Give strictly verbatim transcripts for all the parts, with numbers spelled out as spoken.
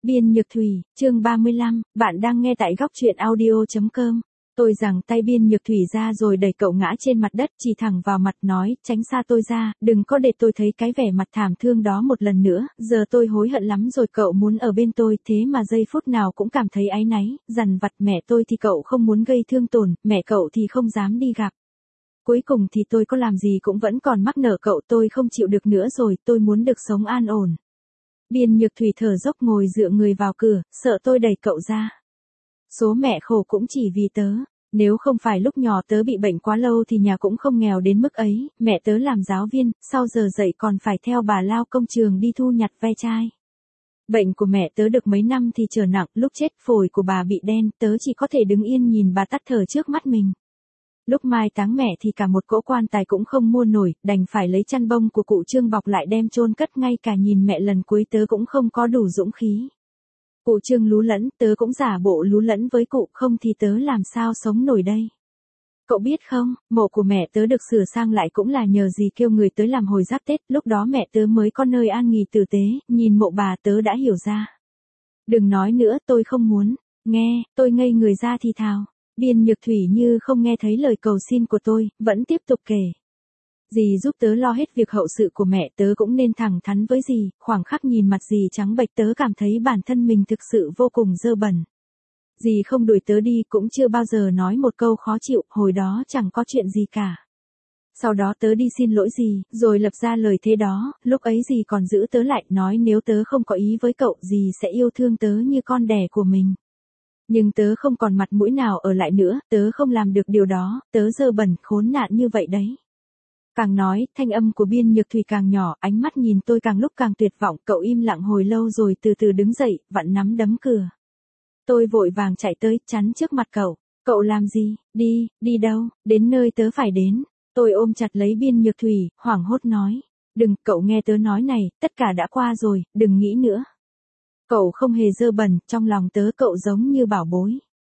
Biên Nhược Thủy, chương ba mươi lăm, bạn đang nghe tại góc truyện audio chấm com. Tôi giằng tay Biên Nhược Thủy ra rồi đẩy cậu ngã trên mặt đất, chỉ thẳng vào mặt nói, tránh xa tôi ra, đừng có để tôi thấy cái vẻ mặt thảm thương đó một lần nữa, giờ tôi hối hận lắm rồi, cậu muốn ở bên tôi, thế mà giây phút nào cũng cảm thấy áy náy, dằn vặt mẹ tôi thì cậu không muốn gây thương tổn, mẹ cậu thì không dám đi gặp. Cuối cùng thì tôi có làm gì cũng vẫn còn mắc nợ cậu, tôi không chịu được nữa rồi, tôi muốn được sống an ổn. Biên Nhược Thủy thở dốc ngồi dựa người vào cửa, sợ tôi đẩy cậu ra. Số mẹ khổ cũng chỉ vì tớ, nếu không phải lúc nhỏ tớ bị bệnh quá lâu thì nhà cũng không nghèo đến mức ấy, mẹ tớ làm giáo viên, sau giờ dậy còn phải theo bà lao công trường đi thu nhặt ve chai. Bệnh của mẹ tớ được mấy năm thì trở nặng, lúc chết phổi của bà bị đen, tớ chỉ có thể đứng yên nhìn bà tắt thở trước mắt mình. Lúc mai táng mẹ thì cả một cỗ quan tài cũng không mua nổi, đành phải lấy chăn bông của cụ Trương bọc lại đem chôn cất, ngay cả nhìn mẹ lần cuối tớ cũng không có đủ dũng khí. Cụ Trương lú lẫn, tớ cũng giả bộ lú lẫn với cụ, không thì tớ làm sao sống nổi đây. Cậu biết không, mộ của mẹ tớ được sửa sang lại cũng là nhờ dì kêu người tới làm hồi giáp Tết, lúc đó mẹ tớ mới có nơi an nghỉ tử tế, nhìn mộ bà tớ đã hiểu ra. Đừng nói nữa, tôi không muốn. Nghe, tôi ngây người ra thì thào. Biên Nhược Thủy như không nghe thấy lời cầu xin của tôi, vẫn tiếp tục kể. Dì giúp tớ lo hết việc hậu sự của mẹ, tớ cũng nên thẳng thắn với dì, khoảng khắc nhìn mặt dì trắng bệch tớ cảm thấy bản thân mình thực sự vô cùng dơ bẩn. Dì không đuổi tớ đi, cũng chưa bao giờ nói một câu khó chịu, hồi đó chẳng có chuyện gì cả. Sau đó tớ đi xin lỗi dì, rồi lập ra lời thề đó, lúc ấy dì còn giữ tớ lại, nói nếu tớ không có ý với cậu, dì sẽ yêu thương tớ như con đẻ của mình. Nhưng tớ không còn mặt mũi nào ở lại nữa, tớ không làm được điều đó, tớ dơ bẩn, khốn nạn như vậy đấy. Càng nói, thanh âm của Biên Nhược Thủy càng nhỏ, ánh mắt nhìn tôi càng lúc càng tuyệt vọng, cậu im lặng hồi lâu rồi từ từ đứng dậy, vặn nắm đấm cửa. Tôi vội vàng chạy tới, chắn trước mặt cậu. Cậu làm gì? Đi, đi đâu? Đến nơi tớ phải đến. Tôi ôm chặt lấy Biên Nhược Thủy, hoảng hốt nói. Đừng, cậu nghe tớ nói này, tất cả đã qua rồi, đừng nghĩ nữa. Cậu không hề dơ bẩn, trong lòng tớ cậu giống như bảo bối.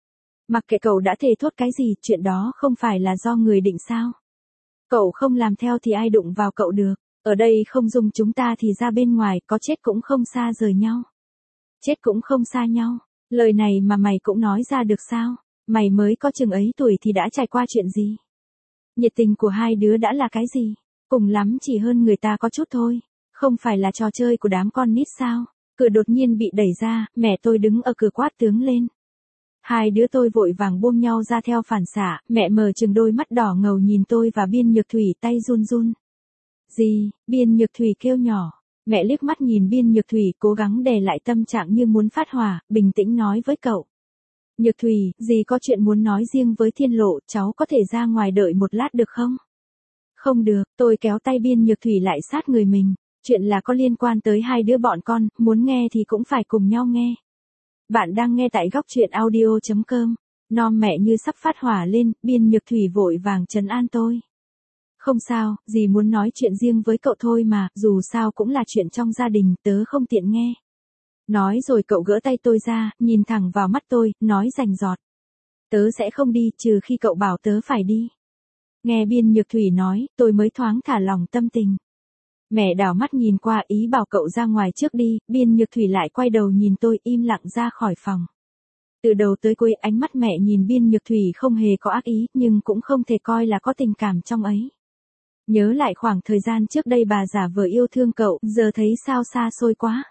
Mặc kệ cậu đã thề thốt cái gì, chuyện đó không phải là do người định sao. Cậu không làm theo thì ai đụng vào cậu được, ở đây không dùng chúng ta thì ra bên ngoài, có chết cũng không xa rời nhau. Chết cũng không xa nhau, lời này mà mày cũng nói ra được sao, mày mới có chừng ấy tuổi thì đã trải qua chuyện gì. Nhiệt tình của hai đứa đã là cái gì, cùng lắm chỉ hơn người ta có chút thôi, không phải là trò chơi của đám con nít sao. Cửa đột nhiên bị đẩy ra, mẹ tôi đứng ở cửa quát tướng lên. Hai đứa tôi vội vàng buông nhau ra theo phản xạ, mẹ mở trừng đôi mắt đỏ ngầu nhìn tôi và Biên Nhược Thủy, tay run run. Gì? Biên Nhược Thủy kêu nhỏ. Mẹ liếc mắt nhìn Biên Nhược Thủy, cố gắng đè lại tâm trạng như muốn phát hỏa, bình tĩnh nói với cậu. Nhược Thủy, dì có chuyện muốn nói riêng với Thiên Lộ, cháu có thể ra ngoài đợi một lát được không? Không được, tôi kéo tay Biên Nhược Thủy lại sát người mình. Chuyện là có liên quan tới hai đứa bọn con, muốn nghe thì cũng phải cùng nhau nghe. Bạn đang nghe tại góc truyện audio chấm com. Nom mẹ như sắp phát hỏa lên, Biên Nhược Thủy vội vàng trấn an tôi. Không sao, dì muốn nói chuyện riêng với cậu thôi mà, dù sao cũng là chuyện trong gia đình, tớ không tiện nghe. Nói rồi cậu gỡ tay tôi ra, nhìn thẳng vào mắt tôi, nói rành rọt. Tớ sẽ không đi, trừ khi cậu bảo tớ phải đi. Nghe Biên Nhược Thủy nói, tôi mới thoáng thả lòng tâm tình. Mẹ đảo mắt nhìn qua, ý bảo cậu ra ngoài trước đi, Biên Nhược Thủy lại quay đầu nhìn tôi, im lặng ra khỏi phòng. Từ đầu tới cuối ánh mắt mẹ nhìn Biên Nhược Thủy không hề có ác ý, nhưng cũng không thể coi là có tình cảm trong ấy. Nhớ lại khoảng thời gian trước đây bà giả vờ yêu thương cậu, giờ thấy sao xa xôi quá.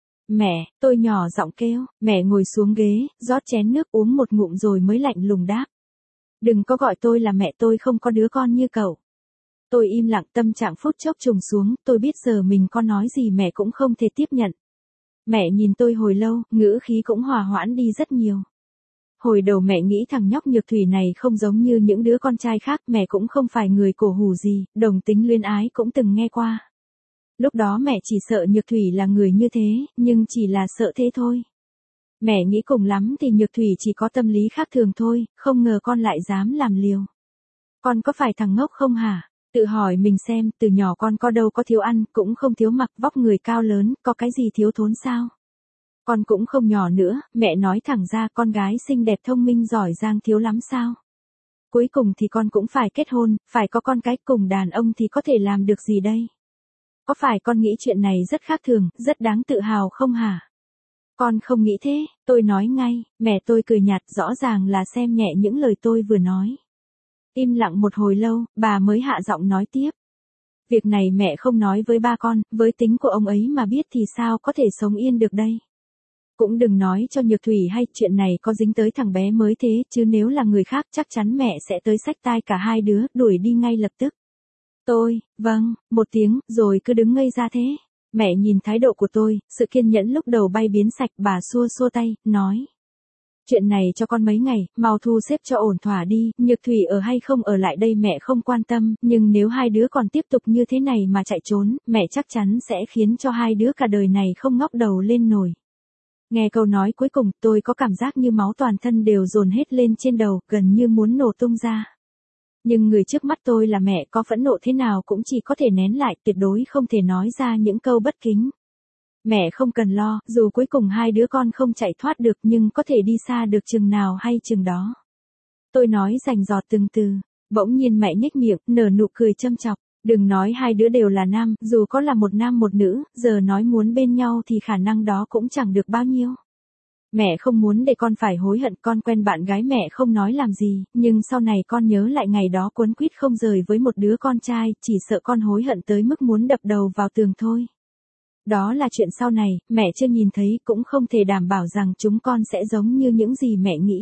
Mẹ, tôi nhỏ giọng kêu, mẹ ngồi xuống ghế, rót chén nước uống một ngụm rồi mới lạnh lùng đáp. Đừng có gọi tôi là mẹ, tôi không có đứa con như cậu. Tôi im lặng, tâm trạng phút chốc trùng xuống, tôi biết giờ mình có nói gì mẹ cũng không thể tiếp nhận. Mẹ nhìn tôi hồi lâu, ngữ khí cũng hòa hoãn đi rất nhiều. Hồi đầu mẹ nghĩ thằng nhóc Nhược Thủy này không giống như những đứa con trai khác, mẹ cũng không phải người cổ hủ gì, đồng tính luyến ái cũng từng nghe qua. Lúc đó mẹ chỉ sợ Nhược Thủy là người như thế, nhưng chỉ là sợ thế thôi. Mẹ nghĩ cùng lắm thì Nhược Thủy chỉ có tâm lý khác thường thôi, không ngờ con lại dám làm liều. Con có phải thằng ngốc không hả? Tự hỏi mình xem, từ nhỏ con có đâu có thiếu ăn, cũng không thiếu mặc, vóc người cao lớn, có cái gì thiếu thốn sao? Con cũng không nhỏ nữa, mẹ nói thẳng ra, con gái xinh đẹp thông minh giỏi giang thiếu lắm sao? Cuối cùng thì con cũng phải kết hôn, phải có con cái, cùng đàn ông thì có thể làm được gì đây? Có phải con nghĩ chuyện này rất khác thường, rất đáng tự hào không hả? Con không nghĩ thế, tôi nói ngay, mẹ tôi cười nhạt rõ ràng là xem nhẹ những lời tôi vừa nói. Im lặng một hồi lâu, bà mới hạ giọng nói tiếp. Việc này mẹ không nói với ba con, với tính của ông ấy mà biết thì sao có thể sống yên được đây. Cũng đừng nói cho Nhược Thủy hay chuyện này có dính tới thằng bé mới thế, chứ nếu là người khác chắc chắn mẹ sẽ tới xách tai cả hai đứa, đuổi đi ngay lập tức. Tôi, vâng, một tiếng, rồi cứ đứng ngây ra thế. Mẹ nhìn thái độ của tôi, sự kiên nhẫn lúc đầu bay biến sạch, bà xua xua tay, nói. Chuyện này cho con mấy ngày, mau thu xếp cho ổn thỏa đi, Nhược Thủy ở hay không ở lại đây mẹ không quan tâm, nhưng nếu hai đứa còn tiếp tục như thế này mà chạy trốn, mẹ chắc chắn sẽ khiến cho hai đứa cả đời này không ngóc đầu lên nổi. Nghe câu nói cuối cùng, tôi có cảm giác như máu toàn thân đều dồn hết lên trên đầu, gần như muốn nổ tung ra. Nhưng người trước mắt tôi là mẹ, có phẫn nộ thế nào cũng chỉ có thể nén lại, tuyệt đối không thể nói ra những câu bất kính. Mẹ không cần lo, dù cuối cùng hai đứa con không chạy thoát được nhưng có thể đi xa được chừng nào hay chừng đó. Tôi nói rành rọt từng từ, bỗng nhiên mẹ nhếch miệng, nở nụ cười châm chọc. Đừng nói hai đứa đều là nam, dù có là một nam một nữ, giờ nói muốn bên nhau thì khả năng đó cũng chẳng được bao nhiêu. Mẹ không muốn để con phải hối hận, con quen bạn gái mẹ không nói làm gì, nhưng sau này con nhớ lại ngày đó quấn quýt không rời với một đứa con trai, chỉ sợ con hối hận tới mức muốn đập đầu vào tường thôi. Đó là chuyện sau này, mẹ chưa nhìn thấy cũng không thể đảm bảo rằng chúng con sẽ giống như những gì mẹ nghĩ.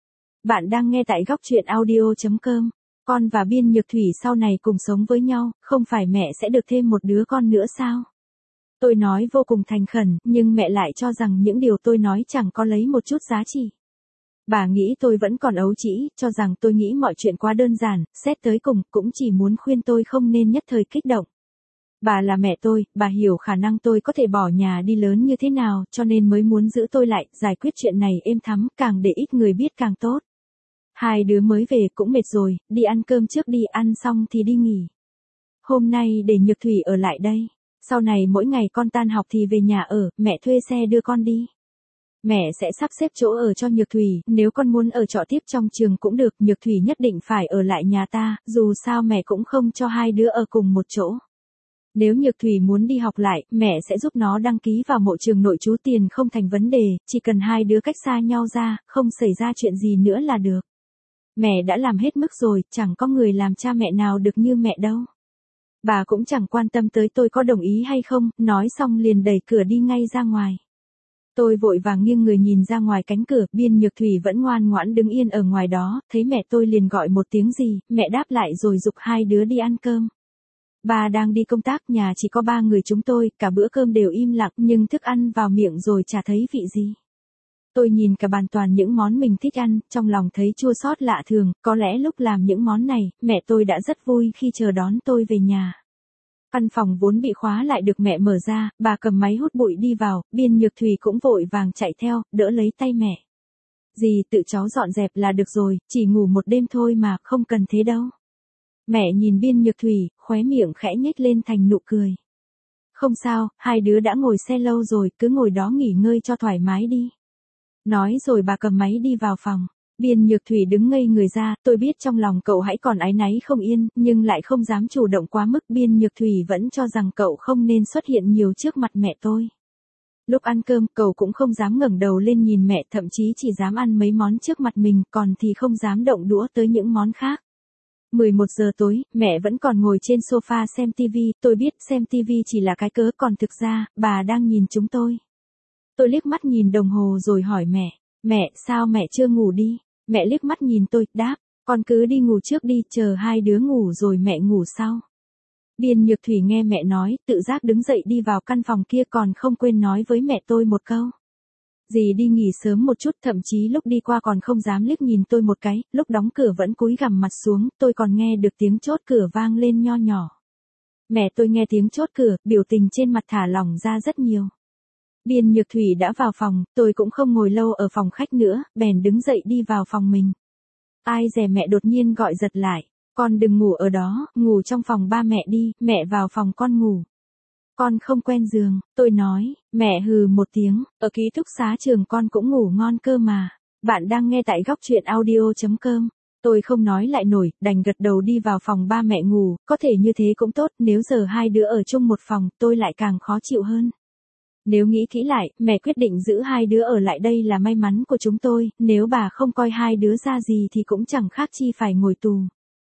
Bạn đang nghe tại góc truyện audio chấm com. Con và Biên Nhược Thủy sau này cùng sống với nhau, không phải mẹ sẽ được thêm một đứa con nữa sao? Tôi nói vô cùng thành khẩn, nhưng mẹ lại cho rằng những điều tôi nói chẳng có lấy một chút giá trị. Bà nghĩ tôi vẫn còn ấu trĩ, cho rằng tôi nghĩ mọi chuyện quá đơn giản, xét tới cùng cũng chỉ muốn khuyên tôi không nên nhất thời kích động. Bà là mẹ tôi, bà hiểu khả năng tôi có thể bỏ nhà đi lớn như thế nào, cho nên mới muốn giữ tôi lại, giải quyết chuyện này êm thắm, càng để ít người biết càng tốt. Hai đứa mới về cũng mệt rồi, đi ăn cơm trước đi, ăn xong thì đi nghỉ. Hôm nay để Nhược Thủy ở lại đây. Sau này mỗi ngày con tan học thì về nhà ở, mẹ thuê xe đưa con đi. Mẹ sẽ sắp xếp chỗ ở cho Nhược Thủy, nếu con muốn ở trọ tiếp trong trường cũng được, Nhược Thủy nhất định phải ở lại nhà ta, dù sao mẹ cũng không cho hai đứa ở cùng một chỗ. Nếu Nhược Thủy muốn đi học lại, mẹ sẽ giúp nó đăng ký vào mộ trường nội trú, tiền không thành vấn đề, chỉ cần hai đứa cách xa nhau ra, không xảy ra chuyện gì nữa là được. Mẹ đã làm hết mức rồi, chẳng có người làm cha mẹ nào được như mẹ đâu. Bà cũng chẳng quan tâm tới tôi có đồng ý hay không, nói xong liền đẩy cửa đi ngay ra ngoài. Tôi vội vàng nghiêng người nhìn ra ngoài cánh cửa, Biên Nhược Thủy vẫn ngoan ngoãn đứng yên ở ngoài đó, thấy mẹ tôi liền gọi một tiếng gì, mẹ đáp lại rồi giục hai đứa đi ăn cơm. Bà đang đi công tác, nhà chỉ có ba người chúng tôi, cả bữa cơm đều im lặng, nhưng thức ăn vào miệng rồi chả thấy vị gì. Tôi nhìn cả bàn toàn những món mình thích ăn, trong lòng thấy chua xót lạ thường, có lẽ lúc làm những món này, mẹ tôi đã rất vui khi chờ đón tôi về nhà. Căn phòng vốn bị khóa lại được mẹ mở ra, bà cầm máy hút bụi đi vào, Biên Nhược Thủy cũng vội vàng chạy theo, đỡ lấy tay mẹ. Dì tự cháu dọn dẹp là được rồi, chỉ ngủ một đêm thôi mà, không cần thế đâu. Mẹ nhìn Biên Nhược Thủy, khóe miệng khẽ nhếch lên thành nụ cười. Không sao, hai đứa đã ngồi xe lâu rồi, cứ ngồi đó nghỉ ngơi cho thoải mái đi. Nói rồi bà cầm máy đi vào phòng. Biên Nhược Thủy đứng ngây người ra, tôi biết trong lòng cậu hãy còn áy náy không yên, nhưng lại không dám chủ động quá mức. Biên Nhược Thủy vẫn cho rằng cậu không nên xuất hiện nhiều trước mặt mẹ tôi. Lúc ăn cơm, cậu cũng không dám ngẩng đầu lên nhìn mẹ, thậm chí chỉ dám ăn mấy món trước mặt mình, còn thì không dám động đũa tới những món khác. mười một giờ tối, mẹ vẫn còn ngồi trên sofa xem tivi, tôi biết xem tivi chỉ là cái cớ, còn thực ra, bà đang nhìn chúng tôi. Tôi liếc mắt nhìn đồng hồ rồi hỏi mẹ, mẹ, sao mẹ chưa ngủ đi? Mẹ liếc mắt nhìn tôi, đáp, con cứ đi ngủ trước đi, chờ hai đứa ngủ rồi mẹ ngủ sau. Biên Nhược Thủy nghe mẹ nói, tự giác đứng dậy đi vào căn phòng kia, còn không quên nói với mẹ tôi một câu. Dì đi nghỉ sớm một chút, thậm chí lúc đi qua còn không dám liếc nhìn tôi một cái, lúc đóng cửa vẫn cúi gằm mặt xuống, tôi còn nghe được tiếng chốt cửa vang lên nho nhỏ. Mẹ tôi nghe tiếng chốt cửa, biểu tình trên mặt thả lỏng ra rất nhiều. Biên Nhược Thủy đã vào phòng, tôi cũng không ngồi lâu ở phòng khách nữa, bèn đứng dậy đi vào phòng mình. Ai dè mẹ đột nhiên gọi giật lại, con đừng ngủ ở đó, ngủ trong phòng ba mẹ đi, mẹ vào phòng con ngủ. Con không quen giường, tôi nói, mẹ hừ một tiếng, ở ký túc xá trường con cũng ngủ ngon cơ mà. Bạn đang nghe tại góc truyện audio chấm com. Tôi không nói lại nổi, đành gật đầu đi vào phòng ba mẹ ngủ, có thể như thế cũng tốt, nếu giờ hai đứa ở chung một phòng, tôi lại càng khó chịu hơn. Nếu nghĩ kỹ lại, mẹ quyết định giữ hai đứa ở lại đây là may mắn của chúng tôi, nếu bà không coi hai đứa ra gì thì cũng chẳng khác chi phải ngồi tù.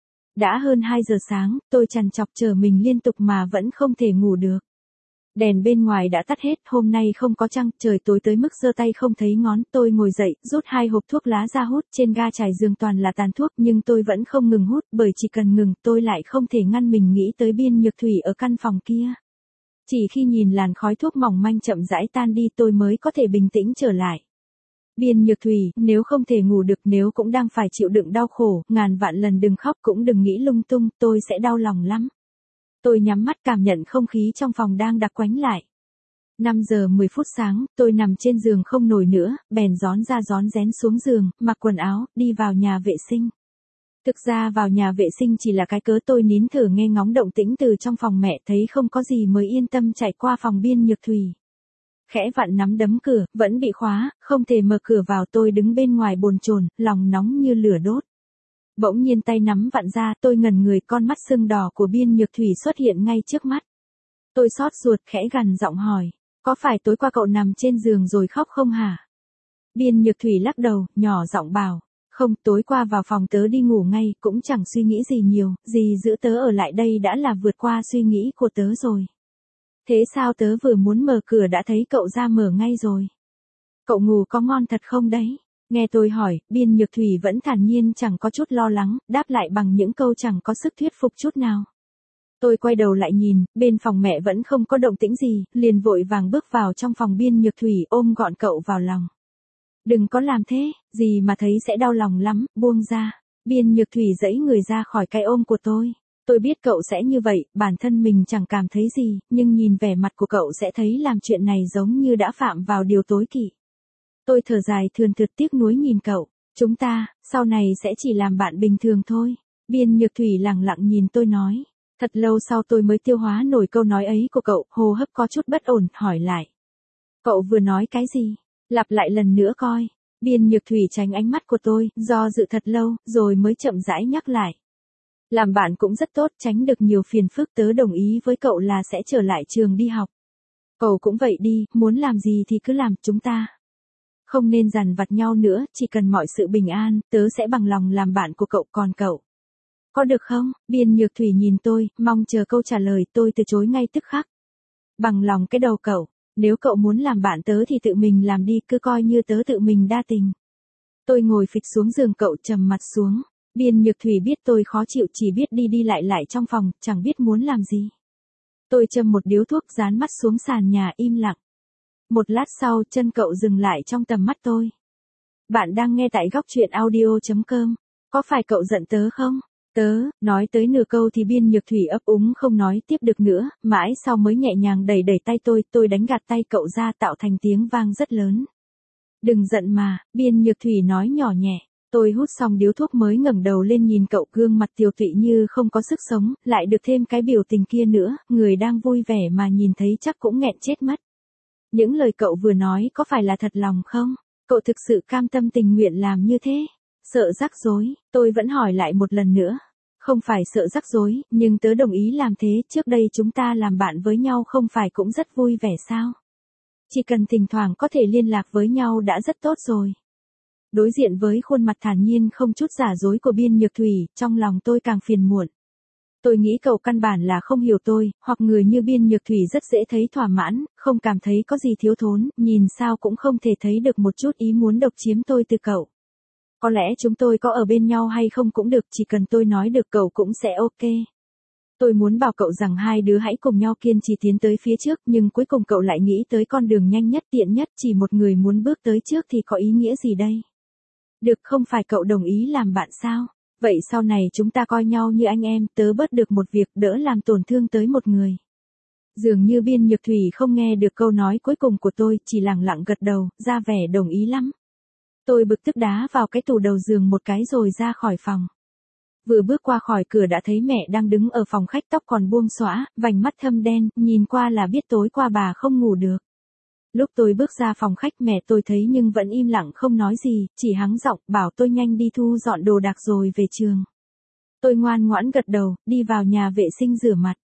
Đã hơn hai giờ sáng, tôi trằn trọc chờ mình liên tục mà vẫn không thể ngủ được. Đèn bên ngoài đã tắt hết, hôm nay không có trăng, trời tối tới mức giơ tay không thấy ngón, tôi ngồi dậy, rút hai hộp thuốc lá ra hút, trên ga trải giường toàn là tàn thuốc, nhưng tôi vẫn không ngừng hút, bởi chỉ cần ngừng, tôi lại không thể ngăn mình nghĩ tới Biên Nhược Thủy ở căn phòng kia. Chỉ khi nhìn làn khói thuốc mỏng manh chậm rãi tan đi tôi mới có thể bình tĩnh trở lại. Biên Nhược Thủy, nếu không thể ngủ được, nếu cũng đang phải chịu đựng đau khổ, ngàn vạn lần đừng khóc cũng đừng nghĩ lung tung, tôi sẽ đau lòng lắm. Tôi nhắm mắt cảm nhận không khí trong phòng đang đặc quánh lại. năm giờ mười phút sáng, tôi nằm trên giường không nổi nữa, bèn rón ra rón rén xuống giường, mặc quần áo, đi vào nhà vệ sinh. Thực ra vào nhà vệ sinh chỉ là cái cớ tôi nín thở nghe ngóng động tĩnh từ trong phòng mẹ, thấy không có gì mới yên tâm chạy qua phòng Biên Nhược Thủy. Khẽ vặn nắm đấm cửa, vẫn bị khóa, không thể mở cửa vào, tôi đứng bên ngoài bồn chồn, lòng nóng như lửa đốt. Bỗng nhiên tay nắm vặn ra, tôi ngẩn người, con mắt sưng đỏ của Biên Nhược Thủy xuất hiện ngay trước mắt. Tôi xót ruột khẽ gằn giọng hỏi, có phải tối qua cậu nằm trên giường rồi khóc không hả? Biên Nhược Thủy lắc đầu, nhỏ giọng bảo, không, tối qua vào phòng tớ đi ngủ ngay, cũng chẳng suy nghĩ gì nhiều, gì giữ tớ ở lại đây đã là vượt qua suy nghĩ của tớ rồi. Thế sao tớ vừa muốn mở cửa đã thấy cậu ra mở ngay rồi? Cậu ngủ có ngon thật không đấy? Nghe tôi hỏi, Biên Nhược Thủy vẫn thản nhiên chẳng có chút lo lắng, đáp lại bằng những câu chẳng có sức thuyết phục chút nào. Tôi quay đầu lại nhìn, bên phòng mẹ vẫn không có động tĩnh gì, liền vội vàng bước vào trong phòng Biên Nhược Thủy ôm gọn cậu vào lòng. Đừng có làm thế, gì mà thấy sẽ đau lòng lắm, buông ra. Biên Nhược Thủy giãy người ra khỏi cái ôm của tôi. Tôi biết cậu sẽ như vậy, bản thân mình chẳng cảm thấy gì, nhưng nhìn vẻ mặt của cậu sẽ thấy làm chuyện này giống như đã phạm vào điều tối kỵ. Tôi thở dài thườn thượt tiếc nuối nhìn cậu, chúng ta, sau này sẽ chỉ làm bạn bình thường thôi. Biên Nhược Thủy lặng lặng nhìn tôi nói. Thật lâu sau tôi mới tiêu hóa nổi câu nói ấy của cậu, hô hấp có chút bất ổn, hỏi lại. Cậu vừa nói cái gì? Lặp lại lần nữa coi. Biên Nhược Thủy tránh ánh mắt của tôi, do dự thật lâu, rồi mới chậm rãi nhắc lại. Làm bạn cũng rất tốt, tránh được nhiều phiền phức, tớ đồng ý với cậu là sẽ trở lại trường đi học. Cậu cũng vậy đi, muốn làm gì thì cứ làm, chúng ta không nên dằn vặt nhau nữa, chỉ cần mọi sự bình an, tớ sẽ bằng lòng làm bạn của cậu, còn cậu. Có được không? Biên Nhược Thủy nhìn tôi, mong chờ câu trả lời, tôi từ chối ngay tức khắc. Bằng lòng cái đầu cậu, nếu cậu muốn làm bạn tớ thì tự mình làm đi, cứ coi như tớ tự mình đa tình. Tôi ngồi phịch xuống giường cậu, trầm mặt xuống. Biên Nhược Thủy biết tôi khó chịu, chỉ biết đi đi lại lại trong phòng, chẳng biết muốn làm gì. Tôi châm một điếu thuốc, dán mắt xuống sàn nhà im lặng. Một lát sau, chân cậu dừng lại trong tầm mắt tôi. Bạn đang nghe tại góc truyện audio chấm com. Có phải cậu giận tớ không? Tớ, nói tới nửa câu thì Biên Nhược Thủy ấp úng không nói tiếp được nữa, mãi sau mới nhẹ nhàng đẩy đẩy tay tôi, tôi đánh gạt tay cậu ra tạo thành tiếng vang rất lớn. Đừng giận mà, Biên Nhược Thủy nói nhỏ nhẹ. Tôi hút xong điếu thuốc mới ngẩng đầu lên nhìn cậu, gương mặt tiều tụy như không có sức sống, lại được thêm cái biểu tình kia nữa, người đang vui vẻ mà nhìn thấy chắc cũng nghẹn chết mất. Những lời cậu vừa nói có phải là thật lòng không? Cậu thực sự cam tâm tình nguyện làm như thế? Sợ rắc rối, tôi vẫn hỏi lại một lần nữa. Không phải sợ rắc rối, nhưng tớ đồng ý làm thế, trước đây chúng ta làm bạn với nhau không phải cũng rất vui vẻ sao? Chỉ cần thỉnh thoảng có thể liên lạc với nhau đã rất tốt rồi. Đối diện với khuôn mặt thản nhiên không chút giả dối của Biên Nhược Thủy, trong lòng tôi càng phiền muộn. Tôi nghĩ cậu căn bản là không hiểu tôi, hoặc người như Biên Nhược Thủy rất dễ thấy thỏa mãn, không cảm thấy có gì thiếu thốn, nhìn sao cũng không thể thấy được một chút ý muốn độc chiếm tôi từ cậu. Có lẽ chúng tôi có ở bên nhau hay không cũng được, chỉ cần tôi nói được cậu cũng sẽ ok. Tôi muốn bảo cậu rằng hai đứa hãy cùng nhau kiên trì tiến tới phía trước, nhưng cuối cùng cậu lại nghĩ tới con đường nhanh nhất tiện nhất, chỉ một người muốn bước tới trước thì có ý nghĩa gì đây? Được, không phải cậu đồng ý làm bạn sao? Vậy sau này chúng ta coi nhau như anh em, tớ bớt được một việc, đỡ làm tổn thương tới một người. Dường như Biên Nhược Thủy không nghe được câu nói cuối cùng của tôi, chỉ lặng lặng gật đầu, ra vẻ đồng ý lắm. Tôi bực tức đá vào cái tủ đầu giường một cái rồi ra khỏi phòng. Vừa bước qua khỏi cửa đã thấy mẹ đang đứng ở phòng khách, tóc còn buông xõa, vành mắt thâm đen, nhìn qua là biết tối qua bà không ngủ được. Lúc tôi bước ra phòng khách mẹ tôi thấy nhưng vẫn im lặng không nói gì, chỉ hắng giọng bảo tôi nhanh đi thu dọn đồ đạc rồi về trường. Tôi ngoan ngoãn gật đầu, đi vào nhà vệ sinh rửa mặt.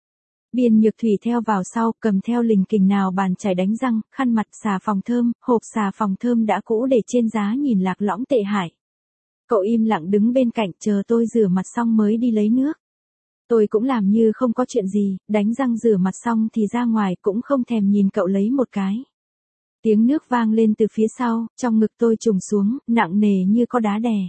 Biên Nhược Thủy theo vào sau, cầm theo lình kình nào bàn chải đánh răng, khăn mặt, xà phòng thơm, hộp xà phòng thơm đã cũ để trên giá nhìn lạc lõng tệ hại. Cậu im lặng đứng bên cạnh chờ tôi rửa mặt xong mới đi lấy nước. Tôi cũng làm như không có chuyện gì, đánh răng rửa mặt xong thì ra ngoài cũng không thèm nhìn cậu lấy một cái. Tiếng nước vang lên từ phía sau, trong ngực tôi trùng xuống, nặng nề như có đá đè.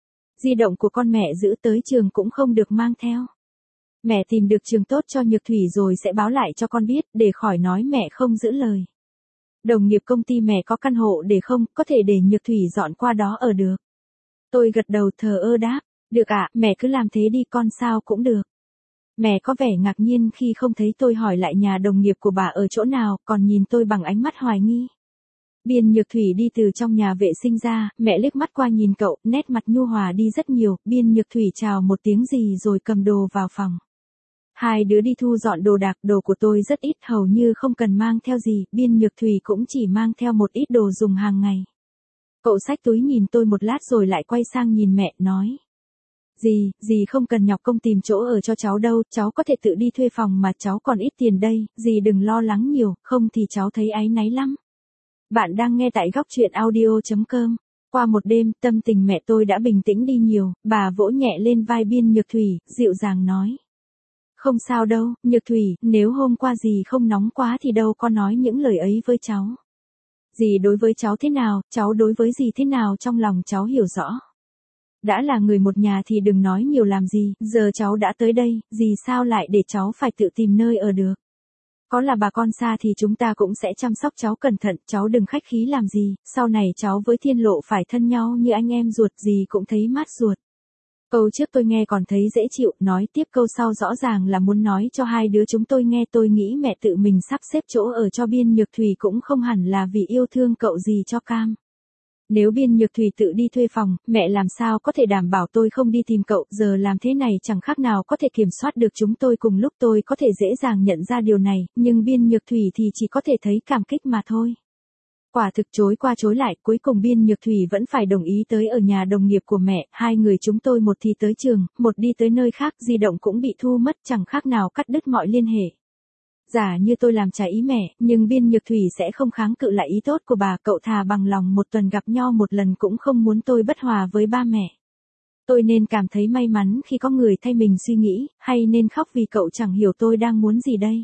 Di động của con mẹ giữ tới trường cũng không được mang theo. Mẹ tìm được trường tốt cho Nhược Thủy rồi sẽ báo lại cho con biết, để khỏi nói mẹ không giữ lời. Đồng nghiệp công ty mẹ có căn hộ để không, có thể để Nhược Thủy dọn qua đó ở được. Tôi gật đầu thờ ơ đáp, được ạ, mẹ cứ làm thế đi con sao cũng được. Mẹ có vẻ ngạc nhiên khi không thấy tôi hỏi lại nhà đồng nghiệp của bà ở chỗ nào, còn nhìn tôi bằng ánh mắt hoài nghi. Biên Nhược Thủy đi từ trong nhà vệ sinh ra, mẹ liếc mắt qua nhìn cậu, nét mặt nhu hòa đi rất nhiều, Biên Nhược Thủy chào một tiếng gì rồi cầm đồ vào phòng. Hai đứa đi thu dọn đồ đạc, đồ của tôi rất ít, hầu như không cần mang theo gì, Biên Nhược Thủy cũng chỉ mang theo một ít đồ dùng hàng ngày. Cậu xách túi nhìn tôi một lát rồi lại quay sang nhìn mẹ, nói. Dì, dì không cần nhọc công tìm chỗ ở cho cháu đâu, cháu có thể tự đi thuê phòng mà cháu còn ít tiền đây, dì đừng lo lắng nhiều, không thì cháu thấy áy náy lắm. Bạn đang nghe tại góc truyện audio chấm com. Qua một đêm, tâm tình mẹ tôi đã bình tĩnh đi nhiều, bà vỗ nhẹ lên vai Biên Nhược Thủy, dịu dàng nói. Không sao đâu, Nhược Thủy, nếu hôm qua dì không nóng quá thì đâu có nói những lời ấy với cháu. Dì đối với cháu thế nào, cháu đối với dì thế nào trong lòng cháu hiểu rõ. Đã là người một nhà thì đừng nói nhiều làm gì, giờ cháu đã tới đây, dì sao lại để cháu phải tự tìm nơi ở được. Có là bà con xa thì chúng ta cũng sẽ chăm sóc cháu cẩn thận, cháu đừng khách khí làm gì, sau này cháu với Thiên Lộ phải thân nhau như anh em ruột, dì cũng thấy mát ruột. Câu trước tôi nghe còn thấy dễ chịu, nói tiếp câu sau rõ ràng là muốn nói cho hai đứa chúng tôi nghe. Tôi nghĩ mẹ tự mình sắp xếp chỗ ở cho Biên Nhược Thủy cũng không hẳn là vì yêu thương cậu gì cho cam. Nếu Biên Nhược Thủy tự đi thuê phòng, mẹ làm sao có thể đảm bảo tôi không đi tìm cậu, giờ làm thế này chẳng khác nào có thể kiểm soát được chúng tôi cùng lúc. Tôi có thể dễ dàng nhận ra điều này, nhưng Biên Nhược Thủy thì chỉ có thể thấy cảm kích mà thôi. Quả thực chối qua chối lại, cuối cùng Biên Nhược Thủy vẫn phải đồng ý tới ở nhà đồng nghiệp của mẹ, hai người chúng tôi một thì tới trường, một đi tới nơi khác, di động cũng bị thu mất, chẳng khác nào cắt đứt mọi liên hệ. Giả như tôi làm trái ý mẹ, nhưng Biên Nhược Thủy sẽ không kháng cự lại ý tốt của bà, cậu thà bằng lòng một tuần gặp nhau một lần cũng không muốn tôi bất hòa với ba mẹ. Tôi nên cảm thấy may mắn khi có người thay mình suy nghĩ, hay nên khóc vì cậu chẳng hiểu tôi đang muốn gì đây.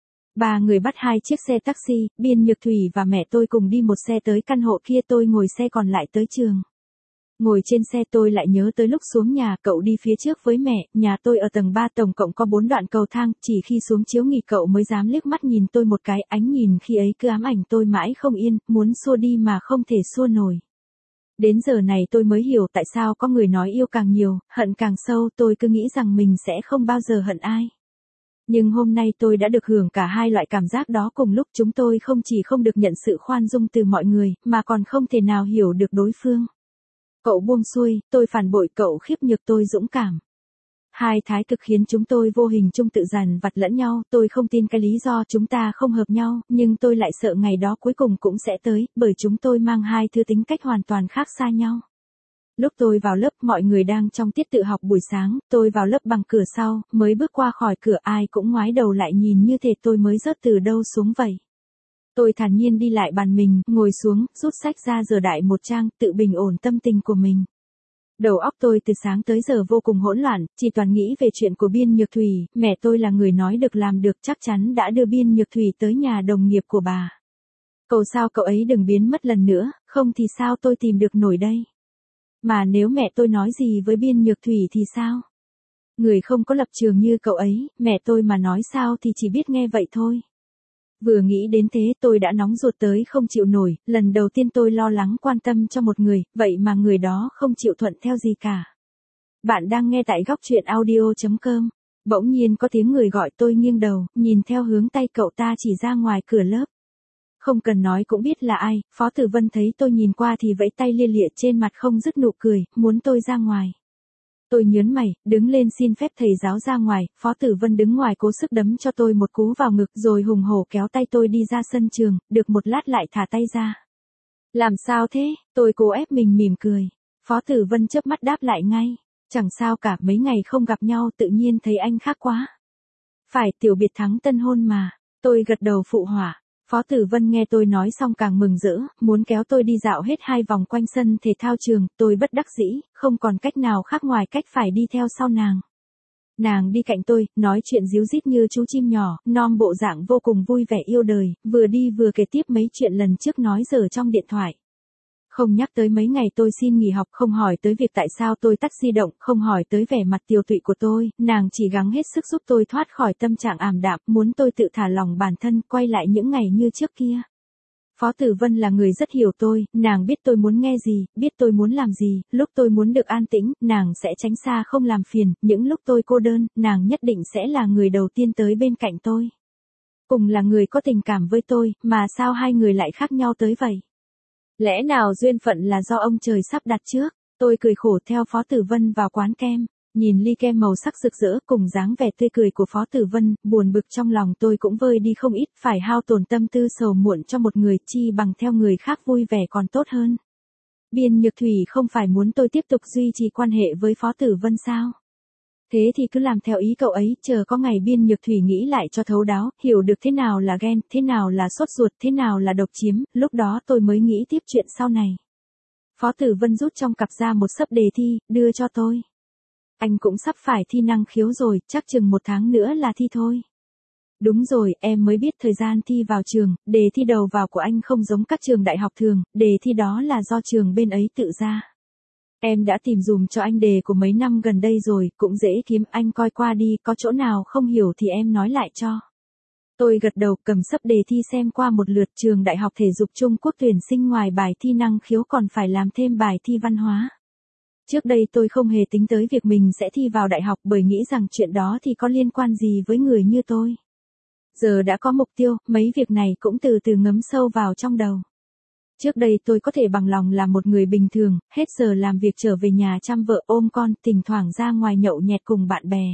Ba người bắt hai chiếc xe taxi, Biên Nhược Thủy và mẹ tôi cùng đi một xe tới căn hộ kia, tôi ngồi xe còn lại tới trường. Ngồi trên xe tôi lại nhớ tới lúc xuống nhà, cậu đi phía trước với mẹ, nhà tôi ở tầng ba, tổng cộng có bốn đoạn cầu thang, chỉ khi xuống chiếu nghỉ cậu mới dám liếc mắt nhìn tôi một cái, ánh nhìn khi ấy cứ ám ảnh tôi mãi không yên, muốn xua đi mà không thể xua nổi. Đến giờ này tôi mới hiểu tại sao có người nói yêu càng nhiều, hận càng sâu, tôi cứ nghĩ rằng mình sẽ không bao giờ hận ai. Nhưng hôm nay tôi đã được hưởng cả hai loại cảm giác đó cùng lúc. Chúng tôi không chỉ không được nhận sự khoan dung từ mọi người, mà còn không thể nào hiểu được đối phương. Cậu buông xuôi, tôi phản bội, cậu khiếp nhược, tôi dũng cảm. Hai thái cực khiến chúng tôi vô hình chung tự dằn vặt lẫn nhau. Tôi không tin cái lý do chúng ta không hợp nhau, nhưng tôi lại sợ ngày đó cuối cùng cũng sẽ tới, bởi chúng tôi mang hai thứ tính cách hoàn toàn khác xa nhau. Lúc tôi vào lớp, mọi người đang trong tiết tự học buổi sáng, tôi vào lớp bằng cửa sau, mới bước qua khỏi cửa ai cũng ngoái đầu lại nhìn như thể tôi mới rớt từ đâu xuống vậy. Tôi thản nhiên đi lại bàn mình, ngồi xuống, rút sách ra dở đại một trang, tự bình ổn tâm tình của mình. Đầu óc tôi từ sáng tới giờ vô cùng hỗn loạn, chỉ toàn nghĩ về chuyện của Biên Nhược Thủy. Mẹ tôi là người nói được làm được, chắc chắn đã đưa Biên Nhược Thủy tới nhà đồng nghiệp của bà. Cầu sao cậu ấy đừng biến mất lần nữa, không thì sao tôi tìm được nổi đây. Mà nếu mẹ tôi nói gì với Biên Nhược Thủy thì sao? Người không có lập trường như cậu ấy, mẹ tôi mà nói sao thì chỉ biết nghe vậy thôi. Vừa nghĩ đến thế tôi đã nóng ruột tới không chịu nổi, lần đầu tiên tôi lo lắng quan tâm cho một người, vậy mà người đó không chịu thuận theo gì cả. Bạn đang nghe tại góc truyện audio chấm com. Bỗng nhiên có tiếng người gọi, tôi nghiêng đầu, nhìn theo hướng tay cậu ta chỉ ra ngoài cửa lớp. Không cần nói cũng biết là ai, Phó Tử Vân thấy tôi nhìn qua thì vẫy tay lia lịa, trên mặt không dứt nụ cười, muốn tôi ra ngoài. Tôi nhớn mày, đứng lên xin phép thầy giáo ra ngoài. Phó Tử Vân đứng ngoài cố sức đấm cho tôi một cú vào ngực rồi hùng hổ kéo tay tôi đi ra sân trường, được một lát lại thả tay ra. Làm sao thế? Tôi cố ép mình mỉm cười. Phó Tử Vân chớp mắt đáp lại ngay. Chẳng sao cả, mấy ngày không gặp nhau tự nhiên thấy anh khác quá. Phải, tiểu biệt thắng tân hôn mà. Tôi gật đầu phụ họa. Phó Tử Vân nghe tôi nói xong càng mừng rỡ, muốn kéo tôi đi dạo hết hai vòng quanh sân thể thao trường, tôi bất đắc dĩ, không còn cách nào khác ngoài cách phải đi theo sau nàng. Nàng đi cạnh tôi, nói chuyện díu dít như chú chim nhỏ, non bộ dạng vô cùng vui vẻ yêu đời, vừa đi vừa kể tiếp mấy chuyện lần trước nói dở trong điện thoại. Không nhắc tới mấy ngày tôi xin nghỉ học, không hỏi tới việc tại sao tôi tắt di động, không hỏi tới vẻ mặt tiều tụy của tôi, nàng chỉ gắng hết sức giúp tôi thoát khỏi tâm trạng ảm đạm, muốn tôi tự thả lòng bản thân, quay lại những ngày như trước kia. Phó Tử Vân là người rất hiểu tôi, nàng biết tôi muốn nghe gì, biết tôi muốn làm gì, lúc tôi muốn được an tĩnh, nàng sẽ tránh xa không làm phiền, những lúc tôi cô đơn, nàng nhất định sẽ là người đầu tiên tới bên cạnh tôi. Cùng là người có tình cảm với tôi, mà sao hai người lại khác nhau tới vậy? Lẽ nào duyên phận là do ông trời sắp đặt trước? Tôi cười khổ theo Phó Tử Vân vào quán kem, nhìn ly kem màu sắc rực rỡ cùng dáng vẻ tươi cười của Phó Tử Vân, buồn bực trong lòng tôi cũng vơi đi không ít, phải hao tổn tâm tư sầu muộn cho một người chi bằng theo người khác vui vẻ còn tốt hơn. Biên Nhược Thủy không phải muốn tôi tiếp tục duy trì quan hệ với Phó Tử Vân sao? Thế thì cứ làm theo ý cậu ấy, chờ có ngày Biên Nhược Thủy nghĩ lại cho thấu đáo, hiểu được thế nào là ghen, thế nào là sốt ruột, thế nào là độc chiếm, lúc đó tôi mới nghĩ tiếp chuyện sau này. Phó Tử Vân rút trong cặp ra một sấp đề thi, đưa cho tôi. Anh cũng sắp phải thi năng khiếu rồi, chắc chừng một tháng nữa là thi thôi. Đúng rồi, em mới biết thời gian thi vào trường, đề thi đầu vào của anh không giống các trường đại học thường, đề thi đó là do trường bên ấy tự ra. Em đã tìm dùm cho anh đề của mấy năm gần đây rồi, cũng dễ kiếm, anh coi qua đi, có chỗ nào không hiểu thì em nói lại cho. Tôi gật đầu cầm sấp đề thi xem qua một lượt, trường Đại học Thể dục Trung Quốc tuyển sinh ngoài bài thi năng khiếu còn phải làm thêm bài thi văn hóa. Trước đây tôi không hề tính tới việc mình sẽ thi vào đại học bởi nghĩ rằng chuyện đó thì có liên quan gì với người như tôi. Giờ đã có mục tiêu, mấy việc này cũng từ từ ngấm sâu vào trong đầu. Trước đây tôi có thể bằng lòng làm một người bình thường, hết giờ làm việc trở về nhà chăm vợ ôm con, thỉnh thoảng ra ngoài nhậu nhẹt cùng bạn bè.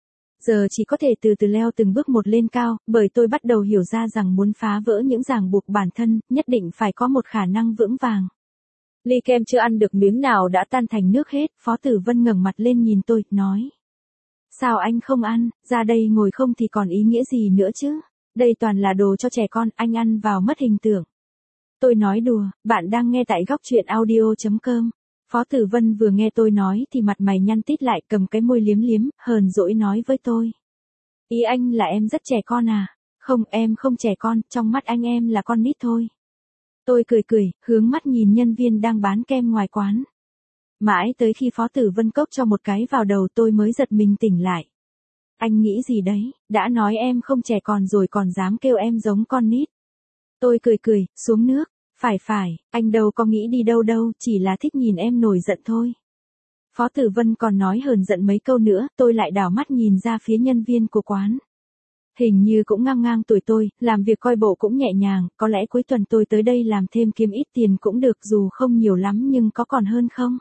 Giờ chỉ có thể từ từ leo từng bước một lên cao, bởi tôi bắt đầu hiểu ra rằng muốn phá vỡ những ràng buộc bản thân, nhất định phải có một khả năng vững vàng. Ly kem chưa ăn được miếng nào đã tan thành nước hết, Phó Tử Vân ngẩng mặt lên nhìn tôi, nói. Sao anh không ăn, ra đây ngồi không thì còn ý nghĩa gì nữa chứ? Đây toàn là đồ cho trẻ con, anh ăn vào mất hình tượng. Tôi nói đùa, bạn đang nghe tại góc truyện audio chấm com. Phó Tử Vân vừa nghe tôi nói thì mặt mày nhăn tít lại, cầm cái môi liếm liếm, hờn dỗi nói với tôi. Ý anh là em rất trẻ con à? Không, em không trẻ con, trong mắt anh em là con nít thôi. Tôi cười cười, hướng mắt nhìn nhân viên đang bán kem ngoài quán. Mãi tới khi Phó Tử Vân cốc cho một cái vào đầu tôi mới giật mình tỉnh lại. Anh nghĩ gì đấy, đã nói em không trẻ con rồi còn dám kêu em giống con nít. Tôi cười cười, xuống nước. Phải phải, anh đâu có nghĩ đi đâu đâu, chỉ là thích nhìn em nổi giận thôi. Phó Tử Vân còn nói hờn giận mấy câu nữa, tôi lại đảo mắt nhìn ra phía nhân viên của quán. Hình như cũng ngang ngang tuổi tôi, làm việc coi bộ cũng nhẹ nhàng, có lẽ cuối tuần tôi tới đây làm thêm kiếm ít tiền cũng được, dù không nhiều lắm nhưng có còn hơn không?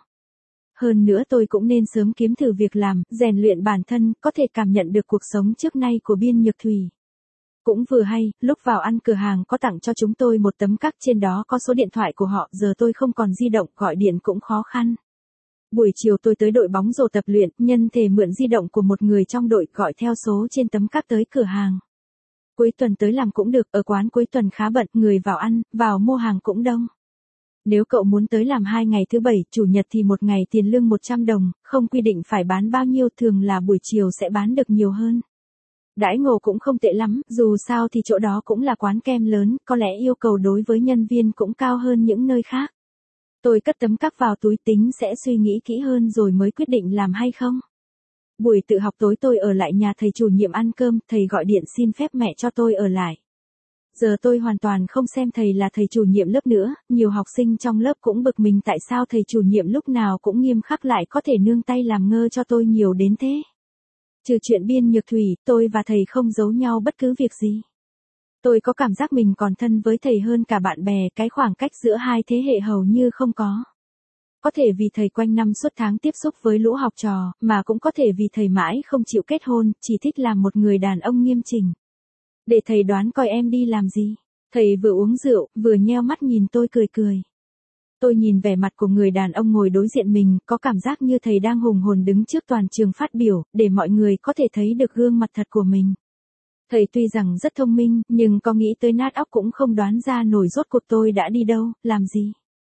Hơn nữa tôi cũng nên sớm kiếm thử việc làm, rèn luyện bản thân, có thể cảm nhận được cuộc sống trước nay của Biên Nhược Thủy. Cũng vừa hay, lúc vào ăn cửa hàng có tặng cho chúng tôi một tấm card, trên đó có số điện thoại của họ, giờ tôi không còn di động, gọi điện cũng khó khăn. Buổi chiều tôi tới đội bóng rổ tập luyện, nhân thể mượn di động của một người trong đội, gọi theo số trên tấm card tới cửa hàng. Cuối tuần tới làm cũng được, ở quán cuối tuần khá bận, người vào ăn, vào mua hàng cũng đông. Nếu cậu muốn tới làm hai ngày thứ bảy, chủ nhật thì một ngày tiền lương một trăm đồng, không quy định phải bán bao nhiêu, thường là buổi chiều sẽ bán được nhiều hơn. Đãi ngộ cũng không tệ lắm, dù sao thì chỗ đó cũng là quán kem lớn, có lẽ yêu cầu đối với nhân viên cũng cao hơn những nơi khác. Tôi cất tấm card vào túi, tính sẽ suy nghĩ kỹ hơn rồi mới quyết định làm hay không. Buổi tự học tối tôi ở lại nhà thầy chủ nhiệm ăn cơm, thầy gọi điện xin phép mẹ cho tôi ở lại. Giờ tôi hoàn toàn không xem thầy là thầy chủ nhiệm lớp nữa, nhiều học sinh trong lớp cũng bực mình tại sao thầy chủ nhiệm lúc nào cũng nghiêm khắc lại có thể nương tay làm ngơ cho tôi nhiều đến thế. Trừ chuyện Biên Nhược Thủy, tôi và thầy không giấu nhau bất cứ việc gì. Tôi có cảm giác mình còn thân với thầy hơn cả bạn bè, cái khoảng cách giữa hai thế hệ hầu như không có. Có thể vì thầy quanh năm suốt tháng tiếp xúc với lũ học trò, mà cũng có thể vì thầy mãi không chịu kết hôn, chỉ thích làm một người đàn ông nghiêm chỉnh. Để thầy đoán coi em đi làm gì. Thầy vừa uống rượu, vừa nheo mắt nhìn tôi cười cười. Tôi nhìn vẻ mặt của người đàn ông ngồi đối diện mình, có cảm giác như thầy đang hùng hồn đứng trước toàn trường phát biểu, để mọi người có thể thấy được gương mặt thật của mình. Thầy tuy rằng rất thông minh, nhưng có nghĩ tới nát óc cũng không đoán ra nổi rốt cuộc tôi đã đi đâu, làm gì.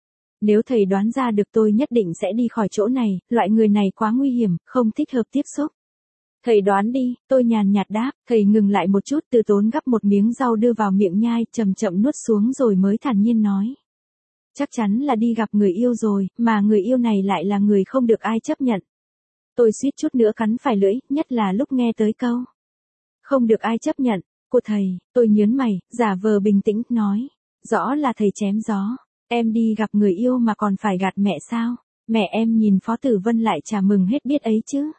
Nếu thầy đoán ra được tôi nhất định sẽ đi khỏi chỗ này, loại người này quá nguy hiểm, không thích hợp tiếp xúc. Thầy đoán đi, tôi nhàn nhạt đáp, thầy ngừng lại một chút từ tốn gắp một miếng rau đưa vào miệng nhai, chậm chậm nuốt xuống rồi mới thản nhiên nói. Chắc chắn là đi gặp người yêu rồi, mà người yêu này lại là người không được ai chấp nhận. Tôi suýt chút nữa cắn phải lưỡi, nhất là lúc nghe tới câu. Không được ai chấp nhận, của thầy, tôi nhớn mày, giả vờ bình tĩnh, nói. Rõ là thầy chém gió, em đi gặp người yêu mà còn phải gạt mẹ sao? Mẹ em nhìn Phó Tử Vân lại chả mừng hết biết ấy chứ.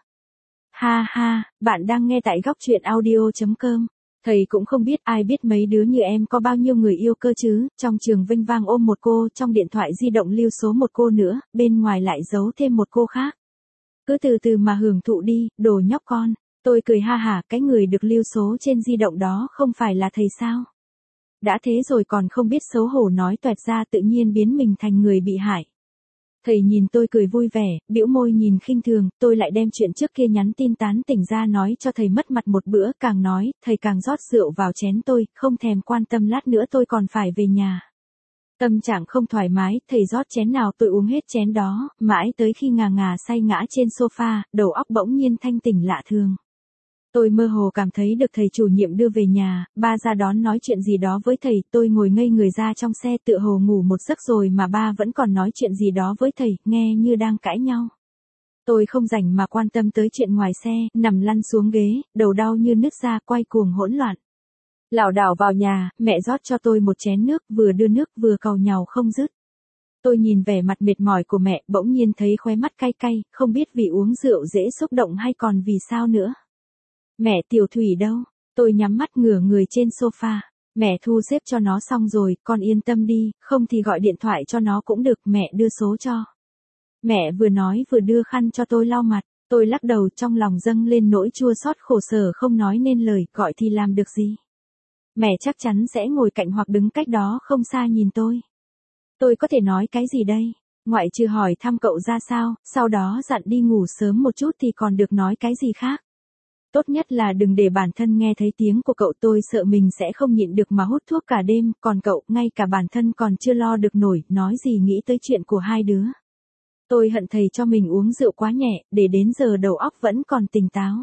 Ha ha, bạn đang nghe tại góc truyện audio.com. Thầy cũng không biết ai biết mấy đứa như em có bao nhiêu người yêu cơ chứ, trong trường vinh vang ôm một cô, trong điện thoại di động lưu số một cô nữa, bên ngoài lại giấu thêm một cô khác. Cứ từ từ mà hưởng thụ đi, đồ nhóc con. Tôi cười ha hả, cái người được lưu số trên di động đó không phải là thầy sao? Đã thế rồi còn không biết xấu hổ nói toẹt ra tự nhiên biến mình thành người bị hại. Thầy nhìn tôi cười vui vẻ, bĩu môi nhìn khinh thường, tôi lại đem chuyện trước kia nhắn tin tán tỉnh ra nói cho thầy mất mặt một bữa, càng nói, thầy càng rót rượu vào chén tôi, không thèm quan tâm lát nữa tôi còn phải về nhà. Tâm trạng không thoải mái, thầy rót chén nào tôi uống hết chén đó, mãi tới khi ngà ngà say ngã trên sofa, đầu óc bỗng nhiên thanh tỉnh lạ thường. Tôi mơ hồ cảm thấy được thầy chủ nhiệm đưa về nhà, ba ra đón nói chuyện gì đó với thầy, tôi ngồi ngây người ra trong xe tựa hồ ngủ một giấc rồi mà ba vẫn còn nói chuyện gì đó với thầy, nghe như đang cãi nhau. Tôi không rảnh mà quan tâm tới chuyện ngoài xe, nằm lăn xuống ghế, đầu đau như nứt ra, quay cuồng hỗn loạn. Lảo đảo vào nhà, mẹ rót cho tôi một chén nước, vừa đưa nước vừa càu nhàu không dứt. Tôi nhìn vẻ mặt mệt mỏi của mẹ, bỗng nhiên thấy khóe mắt cay cay, không biết vì uống rượu dễ xúc động hay còn vì sao nữa. Mẹ Tiểu Thủy đâu? Tôi nhắm mắt ngửa người trên sofa. Mẹ thu xếp cho nó xong rồi, con yên tâm đi, không thì gọi điện thoại cho nó cũng được, mẹ đưa số cho. Mẹ vừa nói vừa đưa khăn cho tôi lau mặt, tôi lắc đầu trong lòng dâng lên nỗi chua xót khổ sở không nói nên lời, gọi thì làm được gì. Mẹ chắc chắn sẽ ngồi cạnh hoặc đứng cách đó không xa nhìn tôi. Tôi có thể nói cái gì đây? Ngoại trừ hỏi thăm cậu ra sao, sau đó dặn đi ngủ sớm một chút thì còn được nói cái gì khác. Tốt nhất là đừng để bản thân nghe thấy tiếng của cậu, tôi sợ mình sẽ không nhịn được mà hút thuốc cả đêm, còn cậu, ngay cả bản thân còn chưa lo được nổi, nói gì nghĩ tới chuyện của hai đứa. Tôi hận thầy cho mình uống rượu quá nhẹ, để đến giờ đầu óc vẫn còn tỉnh táo.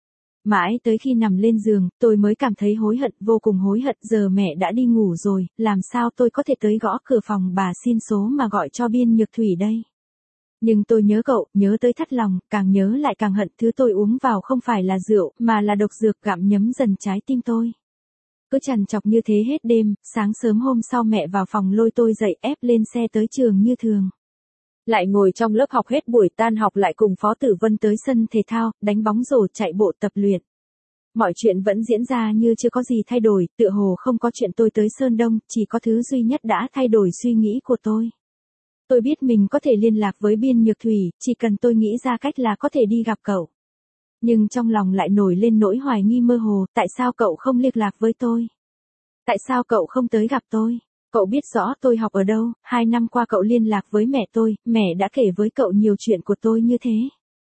Mãi tới khi nằm lên giường, tôi mới cảm thấy hối hận, vô cùng hối hận, giờ mẹ đã đi ngủ rồi, làm sao tôi có thể tới gõ cửa phòng bà xin số mà gọi cho Biên Nhược Thủy đây. Nhưng tôi nhớ cậu, nhớ tới thắt lòng, càng nhớ lại càng hận, thứ tôi uống vào không phải là rượu, mà là độc dược gặm nhấm dần trái tim tôi. Cứ trằn trọc như thế hết đêm, sáng sớm hôm sau mẹ vào phòng lôi tôi dậy ép lên xe tới trường như thường. Lại ngồi trong lớp học hết buổi tan học lại cùng Phó Tử Vân tới sân thể thao, đánh bóng rổ chạy bộ tập luyện. Mọi chuyện vẫn diễn ra như chưa có gì thay đổi, tựa hồ không có chuyện tôi tới Sơn Đông, chỉ có thứ duy nhất đã thay đổi suy nghĩ của tôi. Tôi biết mình có thể liên lạc với Biên Nhược Thủy, chỉ cần tôi nghĩ ra cách là có thể đi gặp cậu. Nhưng trong lòng lại nổi lên nỗi hoài nghi mơ hồ, tại sao cậu không liên lạc với tôi? Tại sao cậu không tới gặp tôi? Cậu biết rõ tôi học ở đâu, hai năm qua cậu liên lạc với mẹ tôi, mẹ đã kể với cậu nhiều chuyện của tôi như thế.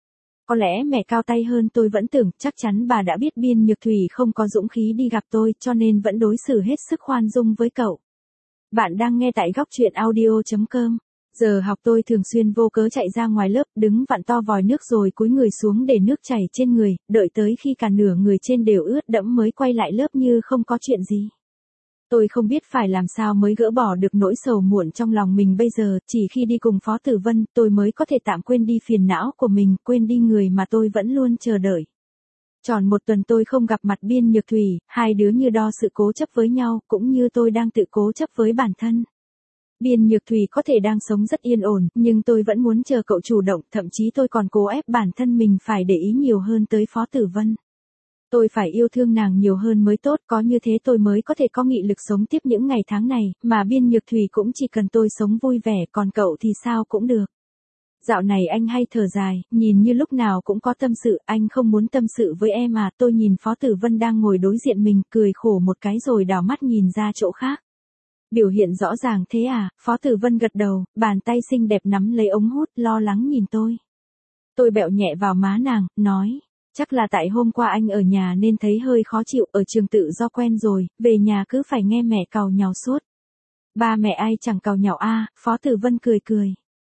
Có lẽ mẹ cao tay hơn tôi vẫn tưởng, chắc chắn bà đã biết Biên Nhược Thủy không có dũng khí đi gặp tôi, cho nên vẫn đối xử hết sức khoan dung với cậu. Bạn đang nghe tại góc truyện audio.com. Giờ học tôi thường xuyên vô cớ chạy ra ngoài lớp, đứng vặn to vòi nước rồi cúi người xuống để nước chảy trên người, đợi tới khi cả nửa người trên đều ướt đẫm mới quay lại lớp như không có chuyện gì. Tôi không biết phải làm sao mới gỡ bỏ được nỗi sầu muộn trong lòng mình bây giờ, chỉ khi đi cùng Phó Tử Vân, tôi mới có thể tạm quên đi phiền não của mình, quên đi người mà tôi vẫn luôn chờ đợi. Tròn một tuần tôi không gặp mặt Biên Nhược Thủy, hai đứa như đo sự cố chấp với nhau, cũng như tôi đang tự cố chấp với bản thân. Biên Nhược Thủy có thể đang sống rất yên ổn, nhưng tôi vẫn muốn chờ cậu chủ động, thậm chí tôi còn cố ép bản thân mình phải để ý nhiều hơn tới Phó Tử Vân. Tôi phải yêu thương nàng nhiều hơn mới tốt, có như thế tôi mới có thể có nghị lực sống tiếp những ngày tháng này, mà Biên Nhược Thủy cũng chỉ cần tôi sống vui vẻ, còn cậu thì sao cũng được. Dạo này anh hay thở dài, nhìn như lúc nào cũng có tâm sự, anh không muốn tâm sự với em à, tôi nhìn Phó Tử Vân đang ngồi đối diện mình, cười khổ một cái rồi đảo mắt nhìn ra chỗ khác. Biểu hiện rõ ràng thế à, Phó Tử Vân gật đầu, bàn tay xinh đẹp nắm lấy ống hút, lo lắng nhìn tôi. Tôi bẹo nhẹ vào má nàng, nói, Chắc là tại hôm qua anh ở nhà nên thấy hơi khó chịu, ở trường tự do quen rồi, về nhà cứ phải nghe mẹ càu nhàu suốt. Ba mẹ ai chẳng càu nhàu a, Phó Tử Vân cười cười.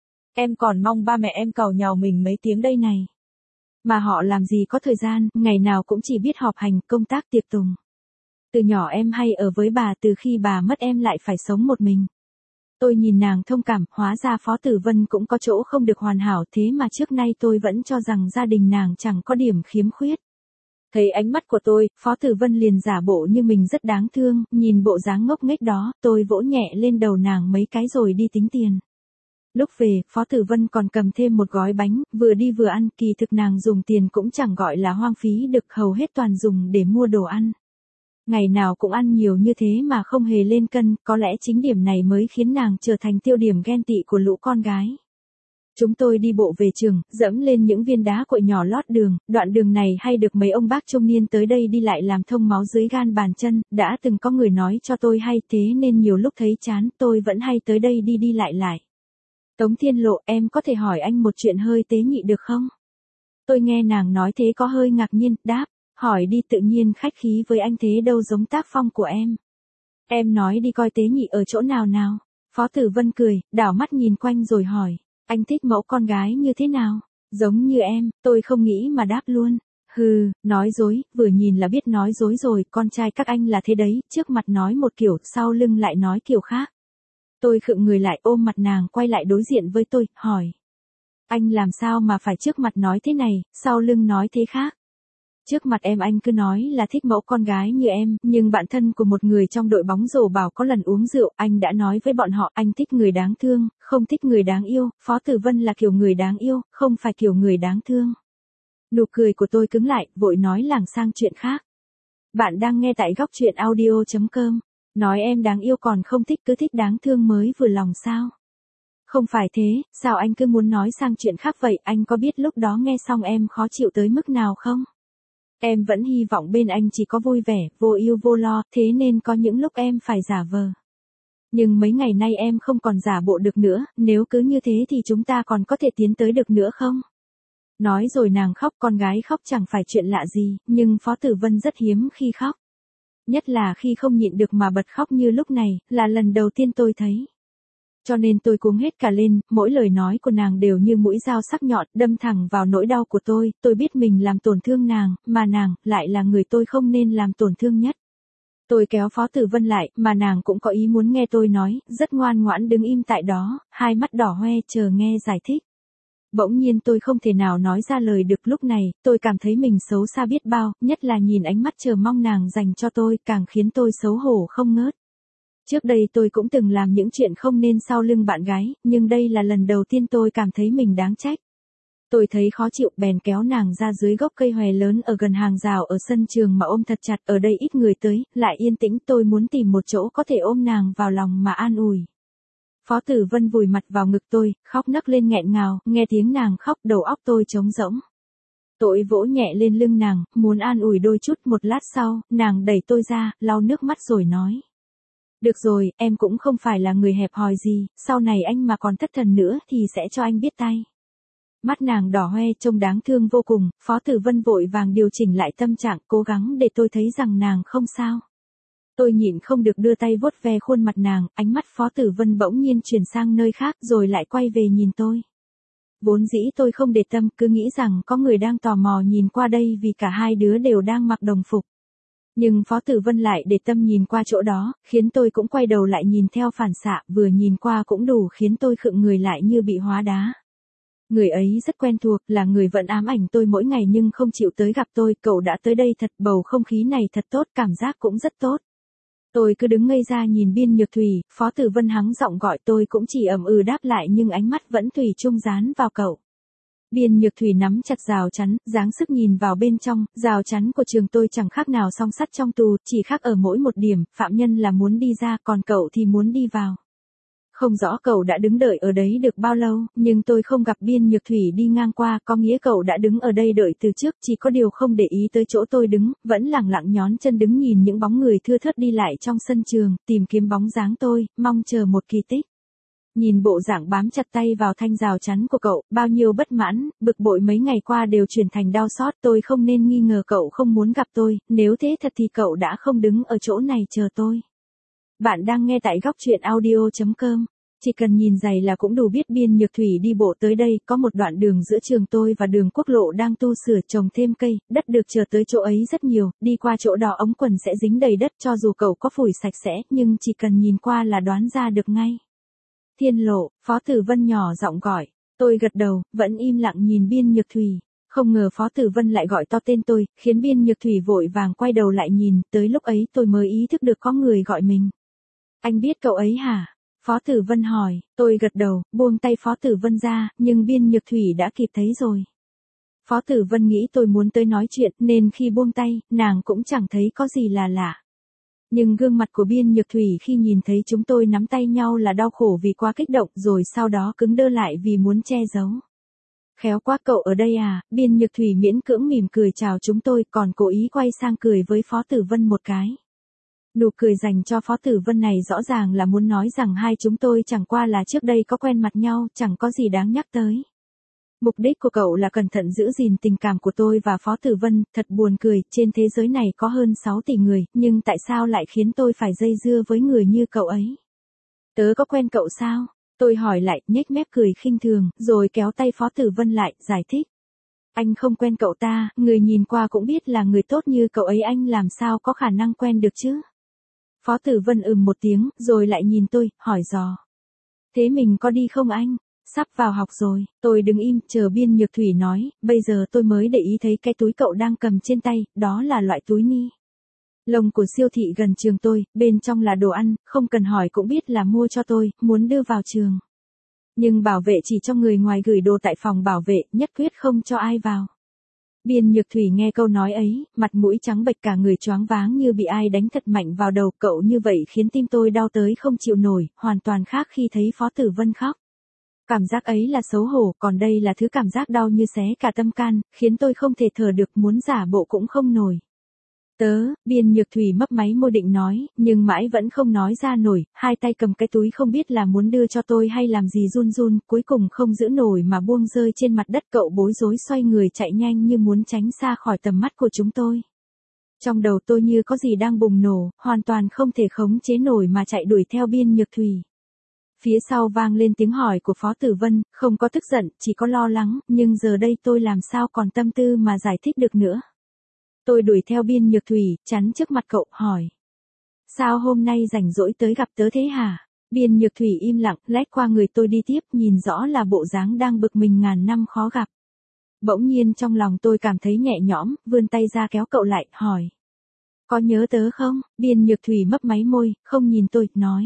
Em còn mong ba mẹ em càu nhàu mình mấy tiếng đây này. Mà họ làm gì có thời gian, ngày nào cũng chỉ biết họp hành, công tác tiệc tùng. Từ nhỏ em hay ở với bà, từ khi bà mất em lại phải sống một mình. Tôi nhìn nàng thông cảm, hóa ra Phó Tử Vân cũng có chỗ không được hoàn hảo, thế mà trước nay tôi vẫn cho rằng gia đình nàng chẳng có điểm khiếm khuyết. Thấy ánh mắt của tôi, Phó Tử Vân liền giả bộ như mình rất đáng thương, nhìn bộ dáng ngốc nghếch đó, tôi vỗ nhẹ lên đầu nàng mấy cái rồi đi tính tiền. Lúc về, Phó Tử Vân còn cầm thêm một gói bánh, vừa đi vừa ăn, kỳ thực nàng dùng tiền cũng chẳng gọi là hoang phí được, hầu hết toàn dùng để mua đồ ăn. Ngày nào cũng ăn nhiều như thế mà không hề lên cân, có lẽ chính điểm này mới khiến nàng trở thành tiêu điểm ghen tị của lũ con gái. Chúng tôi đi bộ về trường, dẫm lên những viên đá cuội nhỏ lót đường, đoạn đường này hay được mấy ông bác trung niên tới đây đi lại làm thông máu dưới gan bàn chân, đã từng có người nói cho tôi hay, thế nên nhiều lúc thấy chán, tôi vẫn hay tới đây đi đi lại lại. Tống Thiên Lộ, em có thể hỏi anh một chuyện hơi tế nhị được không? Tôi nghe nàng nói thế có hơi ngạc nhiên, đáp, hỏi đi, tự nhiên khách khí với anh thế đâu giống tác phong của em. Em nói đi coi tế nhị ở chỗ nào nào. Phó Tử Vân cười, đảo mắt nhìn quanh rồi hỏi, anh thích mẫu con gái như thế nào? Giống như em, tôi không nghĩ mà đáp luôn. Hừ, nói dối, vừa nhìn là biết nói dối rồi, con trai các anh là thế đấy, trước mặt nói một kiểu, sau lưng lại nói kiểu khác. Tôi khựng người lại, ôm mặt nàng quay lại đối diện với tôi, hỏi. Anh làm sao mà phải trước mặt nói thế này, sau lưng nói thế khác? Trước mặt em anh cứ nói là thích mẫu con gái như em, nhưng bạn thân của một người trong đội bóng rổ bảo có lần uống rượu, anh đã nói với bọn họ anh thích người đáng thương, không thích người đáng yêu, Phó Tử Vân là kiểu người đáng yêu, không phải kiểu người đáng thương. Nụ cười của tôi cứng lại, vội nói lảng sang chuyện khác. Bạn đang nghe tại góc truyện audio chấm com. Nói em đáng yêu còn không thích, cứ thích đáng thương mới vừa lòng sao? Không phải thế, sao anh cứ muốn nói sang chuyện khác vậy, anh có biết lúc đó nghe xong em khó chịu tới mức nào không? Em vẫn hy vọng bên anh chỉ có vui vẻ, vô ưu vô lo, thế nên có những lúc em phải giả vờ. Nhưng mấy ngày nay em không còn giả bộ được nữa, nếu cứ như thế thì chúng ta còn có thể tiến tới được nữa không? Nói rồi nàng khóc, con gái khóc chẳng phải chuyện lạ gì, nhưng Phó Tử Vân rất hiếm khi khóc. Nhất là khi không nhịn được mà bật khóc như lúc này, là lần đầu tiên tôi thấy. Cho nên tôi cuống hết cả lên, mỗi lời nói của nàng đều như mũi dao sắc nhọn, đâm thẳng vào nỗi đau của tôi, tôi biết mình làm tổn thương nàng, mà nàng, lại là người tôi không nên làm tổn thương nhất. Tôi kéo Phó Tử Vân lại, mà nàng cũng có ý muốn nghe tôi nói, rất ngoan ngoãn đứng im tại đó, hai mắt đỏ hoe chờ nghe giải thích. Bỗng nhiên tôi không thể nào nói ra lời được, lúc này, tôi cảm thấy mình xấu xa biết bao, nhất là nhìn ánh mắt chờ mong nàng dành cho tôi, càng khiến tôi xấu hổ không ngớt. Trước đây tôi cũng từng làm những chuyện không nên sau lưng bạn gái, nhưng đây là lần đầu tiên tôi cảm thấy mình đáng trách. Tôi thấy khó chịu, bèn kéo nàng ra dưới gốc cây hòe lớn ở gần hàng rào ở sân trường mà ôm thật chặt, ở đây ít người tới, lại yên tĩnh, tôi muốn tìm một chỗ có thể ôm nàng vào lòng mà an ủi. Phó Tử Vân vùi mặt vào ngực tôi, khóc nấc lên nghẹn ngào, nghe tiếng nàng khóc đầu óc tôi trống rỗng. Tôi vỗ nhẹ lên lưng nàng, muốn an ủi đôi chút, một lát sau, nàng đẩy tôi ra, lau nước mắt rồi nói. Được rồi, em cũng không phải là người hẹp hòi gì, sau này anh mà còn thất thần nữa thì sẽ cho anh biết tay. Mắt nàng đỏ hoe trông đáng thương vô cùng, Phó Tử Vân vội vàng điều chỉnh lại tâm trạng, cố gắng để tôi thấy rằng nàng không sao. Tôi nhịn không được đưa tay vuốt ve khuôn mặt nàng, ánh mắt Phó Tử Vân bỗng nhiên chuyển sang nơi khác rồi lại quay về nhìn tôi. Vốn dĩ tôi không để tâm, cứ nghĩ rằng có người đang tò mò nhìn qua đây vì cả hai đứa đều đang mặc đồng phục. Nhưng Phó Tử Vân lại để tâm nhìn qua chỗ đó, khiến tôi cũng quay đầu lại nhìn theo phản xạ, vừa nhìn qua cũng đủ khiến tôi khựng người lại như bị hóa đá. Người ấy rất quen thuộc, là người vẫn ám ảnh tôi mỗi ngày nhưng không chịu tới gặp tôi, cậu đã tới đây thật, bầu không khí này thật tốt, cảm giác cũng rất tốt. Tôi cứ đứng ngây ra nhìn Biên Nhược Thủy, Phó Tử Vân hắng giọng gọi tôi cũng chỉ ậm ừ đáp lại nhưng ánh mắt vẫn thủy chung dán vào cậu. Biên Nhược Thủy nắm chặt rào chắn, dáng sức nhìn vào bên trong, rào chắn của trường tôi chẳng khác nào song sắt trong tù, chỉ khác ở mỗi một điểm, phạm nhân là muốn đi ra, còn cậu thì muốn đi vào. Không rõ cậu đã đứng đợi ở đấy được bao lâu, nhưng tôi không gặp Biên Nhược Thủy đi ngang qua, có nghĩa cậu đã đứng ở đây đợi từ trước, chỉ có điều không để ý tới chỗ tôi đứng, vẫn lẳng lặng nhón chân đứng nhìn những bóng người thưa thớt đi lại trong sân trường, tìm kiếm bóng dáng tôi, mong chờ một kỳ tích. Nhìn bộ dạng bám chặt tay vào thanh rào chắn của cậu, bao nhiêu bất mãn, bực bội mấy ngày qua đều chuyển thành đau xót. Tôi không nên nghi ngờ cậu không muốn gặp tôi, nếu thế thật thì cậu đã không đứng ở chỗ này chờ tôi. Bạn đang nghe tại góc truyện audio chấm com. Chỉ cần nhìn giày là cũng đủ biết Biên Nhược Thủy đi bộ tới đây, có một đoạn đường giữa trường tôi và đường quốc lộ đang tu sửa trồng thêm cây, đất được chờ tới chỗ ấy rất nhiều, đi qua chỗ đó ống quần sẽ dính đầy đất cho dù cậu có phủi sạch sẽ, nhưng chỉ cần nhìn qua là đoán ra được ngay. Thiên Lộ, Phó Tử Vân nhỏ giọng gọi, tôi gật đầu, vẫn im lặng nhìn Biên Nhược Thủy. Không ngờ Phó Tử Vân lại gọi to tên tôi, khiến Biên Nhược Thủy vội vàng quay đầu lại nhìn, tới lúc ấy tôi mới ý thức được có người gọi mình. Anh biết cậu ấy hả? Phó Tử Vân hỏi, tôi gật đầu, buông tay Phó Tử Vân ra, nhưng Biên Nhược Thủy đã kịp thấy rồi. Phó Tử Vân nghĩ tôi muốn tới nói chuyện, nên khi buông tay, nàng cũng chẳng thấy có gì là lạ. Nhưng gương mặt của Biên Nhược Thủy khi nhìn thấy chúng tôi nắm tay nhau là đau khổ vì quá kích động, rồi sau đó cứng đơ lại vì muốn che giấu. Khéo quá cậu ở đây à? Biên Nhược Thủy miễn cưỡng mỉm cười chào chúng tôi, còn cố ý quay sang cười với Phó Tử Vân một cái. Nụ cười dành cho Phó Tử Vân này rõ ràng là muốn nói rằng hai chúng tôi chẳng qua là trước đây có quen mặt nhau, chẳng có gì đáng nhắc tới. Mục đích của cậu là cẩn thận giữ gìn tình cảm của tôi và Phó Tử Vân, thật buồn cười, trên thế giới này có hơn sáu tỷ người, nhưng tại sao lại khiến tôi phải dây dưa với người như cậu ấy? Tớ có quen cậu sao? Tôi hỏi lại, nhếch mép cười khinh thường, rồi kéo tay Phó Tử Vân lại, giải thích. Anh không quen cậu ta, người nhìn qua cũng biết là người tốt như cậu ấy, anh làm sao có khả năng quen được chứ? Phó Tử Vân ừm một tiếng, rồi lại nhìn tôi, hỏi dò. Thế mình có đi không anh? Sắp vào học rồi, tôi đứng im, chờ Biên Nhược Thủy nói, bây giờ tôi mới để ý thấy cái túi cậu đang cầm trên tay, đó là loại túi ni lông của siêu thị gần trường tôi, bên trong là đồ ăn, không cần hỏi cũng biết là mua cho tôi, muốn đưa vào trường. Nhưng bảo vệ chỉ cho người ngoài gửi đồ tại phòng bảo vệ, nhất quyết không cho ai vào. Biên Nhược Thủy nghe câu nói ấy, mặt mũi trắng bệch cả người choáng váng như bị ai đánh thật mạnh vào đầu, cậu như vậy khiến tim tôi đau tới không chịu nổi, hoàn toàn khác khi thấy Phó Tử Vân khóc. Cảm giác ấy là xấu hổ, còn đây là thứ cảm giác đau như xé cả tâm can, khiến tôi không thể thở được, muốn giả bộ cũng không nổi. Tớ, Biên Nhược Thủy mấp máy môi định nói, nhưng mãi vẫn không nói ra nổi, hai tay cầm cái túi không biết là muốn đưa cho tôi hay làm gì run run, cuối cùng không giữ nổi mà buông rơi trên mặt đất, cậu bối rối xoay người chạy nhanh như muốn tránh xa khỏi tầm mắt của chúng tôi. Trong đầu tôi như có gì đang bùng nổ, hoàn toàn không thể khống chế nổi mà chạy đuổi theo Biên Nhược Thủy. Phía sau vang lên tiếng hỏi của Phó Tử Vân, không có tức giận, chỉ có lo lắng, nhưng giờ đây tôi làm sao còn tâm tư mà giải thích được nữa. Tôi đuổi theo Biên Nhược Thủy, chắn trước mặt cậu, hỏi. Sao hôm nay rảnh rỗi tới gặp tớ thế hả? Biên Nhược Thủy im lặng, lét qua người tôi đi tiếp, nhìn rõ là bộ dáng đang bực mình ngàn năm khó gặp. Bỗng nhiên trong lòng tôi cảm thấy nhẹ nhõm, vươn tay ra kéo cậu lại, hỏi. Có nhớ tớ không? Biên Nhược Thủy mấp máy môi, không nhìn tôi, nói.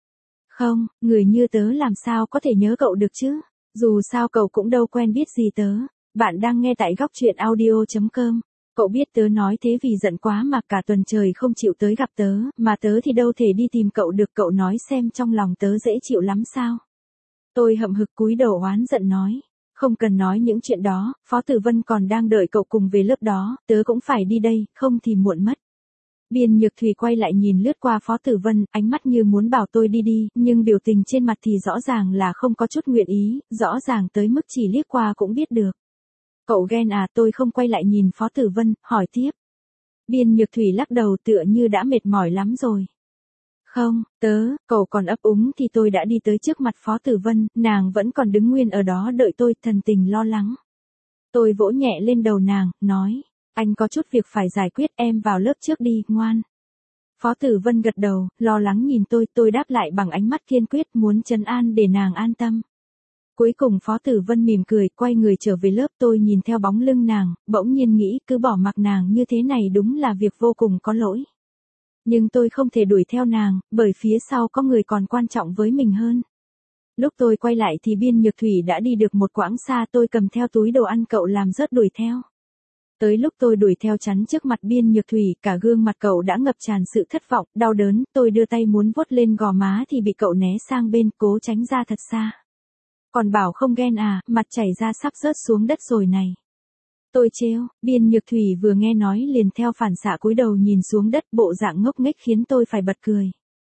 Không, người như tớ làm sao có thể nhớ cậu được chứ? Dù sao cậu cũng đâu quen biết gì tớ. Bạn đang nghe tại góc truyện audio chấm com. Cậu biết tớ nói thế vì giận quá mà cả tuần trời không chịu tới gặp tớ, mà tớ thì đâu thể đi tìm cậu được, cậu nói xem trong lòng tớ dễ chịu lắm sao? Tôi hậm hực cúi đầu oán giận nói. Không cần nói những chuyện đó, Phó Tử Vân còn đang đợi cậu cùng về lớp đó, tớ cũng phải đi đây, không thì muộn mất. Biên Nhược Thủy quay lại nhìn lướt qua Phó Tử Vân, ánh mắt như muốn bảo tôi đi đi, nhưng biểu tình trên mặt thì rõ ràng là không có chút nguyện ý, rõ ràng tới mức chỉ liếc qua cũng biết được. Cậu ghen à? Tôi không quay lại nhìn Phó Tử Vân, hỏi tiếp. Biên Nhược Thủy lắc đầu tựa như đã mệt mỏi lắm rồi. Không, tớ, cậu còn ấp úng thì tôi đã đi tới trước mặt Phó Tử Vân, nàng vẫn còn đứng nguyên ở đó đợi tôi, thần tình lo lắng. Tôi vỗ nhẹ lên đầu nàng, nói. Anh có chút việc phải giải quyết, em vào lớp trước đi, ngoan. Phó Tử Vân gật đầu, lo lắng nhìn tôi, tôi đáp lại bằng ánh mắt kiên quyết, muốn trấn an để nàng an tâm. Cuối cùng Phó Tử Vân mỉm cười, quay người trở về lớp, tôi nhìn theo bóng lưng nàng, bỗng nhiên nghĩ cứ bỏ mặc nàng như thế này đúng là việc vô cùng có lỗi. Nhưng tôi không thể đuổi theo nàng, bởi phía sau có người còn quan trọng với mình hơn. Lúc tôi quay lại thì Biên Nhược Thủy đã đi được một quãng xa, tôi cầm theo túi đồ ăn cậu làm rớt đuổi theo. Tới lúc tôi đuổi theo chắn trước mặt Biên Nhược Thủy, cả gương mặt cậu đã ngập tràn sự thất vọng, đau đớn, tôi đưa tay muốn vuốt lên gò má thì bị cậu né sang bên, cố tránh ra thật xa. Còn bảo không ghen à, mặt chảy ra sắp rớt xuống đất rồi này. Tôi trêu, Biên Nhược Thủy vừa nghe nói liền theo phản xạ cúi đầu nhìn xuống đất, bộ dạng ngốc nghếch khiến tôi phải bật cười.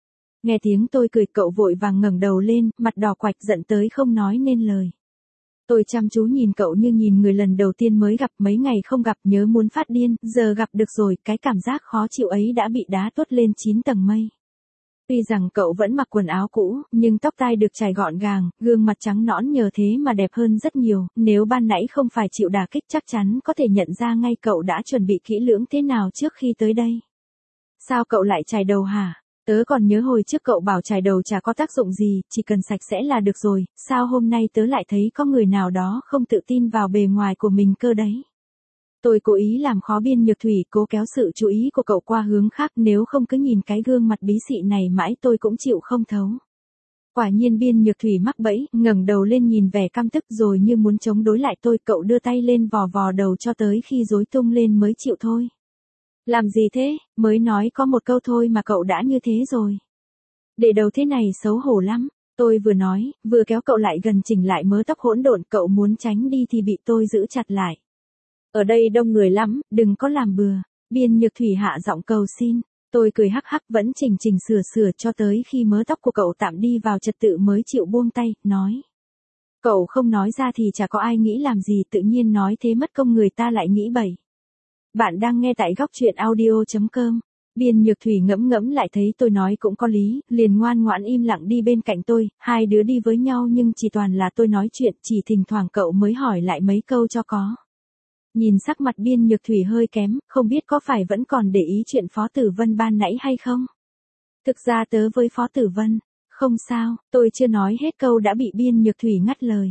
Nghe tiếng tôi cười cậu vội vàng ngẩng đầu lên, mặt đỏ quạch giận tới không nói nên lời. Tôi chăm chú nhìn cậu như nhìn người lần đầu tiên mới gặp, mấy ngày không gặp nhớ muốn phát điên, giờ gặp được rồi, cái cảm giác khó chịu ấy đã bị đá tuốt lên chín tầng mây. Tuy rằng cậu vẫn mặc quần áo cũ, nhưng tóc tai được chải gọn gàng, gương mặt trắng nõn nhờ thế mà đẹp hơn rất nhiều, nếu ban nãy không phải chịu đả kích chắc chắn có thể nhận ra ngay cậu đã chuẩn bị kỹ lưỡng thế nào trước khi tới đây. Sao cậu lại chải đầu hả? Tớ còn nhớ hồi trước cậu bảo chải đầu chả có tác dụng gì, chỉ cần sạch sẽ là được rồi, sao hôm nay tớ lại thấy có người nào đó không tự tin vào bề ngoài của mình cơ đấy. Tôi cố ý làm khó Biên Nhược Thủy, cố kéo sự chú ý của cậu qua hướng khác, nếu không cứ nhìn cái gương mặt bí xị này mãi tôi cũng chịu không thấu. Quả nhiên Biên Nhược Thủy mắc bẫy, ngẩng đầu lên nhìn vẻ căm tức rồi như muốn chống đối lại tôi, cậu đưa tay lên vò vò đầu cho tới khi rối tung lên mới chịu thôi. Làm gì thế, mới nói có một câu thôi mà cậu đã như thế rồi. Để đầu thế này xấu hổ lắm, tôi vừa nói, vừa kéo cậu lại gần chỉnh lại mớ tóc hỗn độn, cậu muốn tránh đi thì bị tôi giữ chặt lại. Ở đây đông người lắm, đừng có làm bừa. Biên Nhược Thủy hạ giọng cầu xin. Tôi cười hắc hắc vẫn chỉnh chỉnh sửa sửa cho tới khi mớ tóc của cậu tạm đi vào trật tự mới chịu buông tay, nói. Cậu không nói ra thì chả có ai nghĩ làm gì, tự nhiên nói thế mất công người ta lại nghĩ bậy. Bạn đang nghe tại góc truyện audio chấm com. Biên Nhược Thủy ngẫm ngẫm lại thấy tôi nói cũng có lý, liền ngoan ngoãn im lặng đi bên cạnh tôi, hai đứa đi với nhau nhưng chỉ toàn là tôi nói chuyện, chỉ thỉnh thoảng cậu mới hỏi lại mấy câu cho có. Nhìn sắc mặt Biên Nhược Thủy hơi kém, không biết có phải vẫn còn để ý chuyện Phó Tử Vân ban nãy hay không? Thực ra tớ với Phó Tử Vân, không sao, tôi chưa nói hết câu đã bị Biên Nhược Thủy ngắt lời.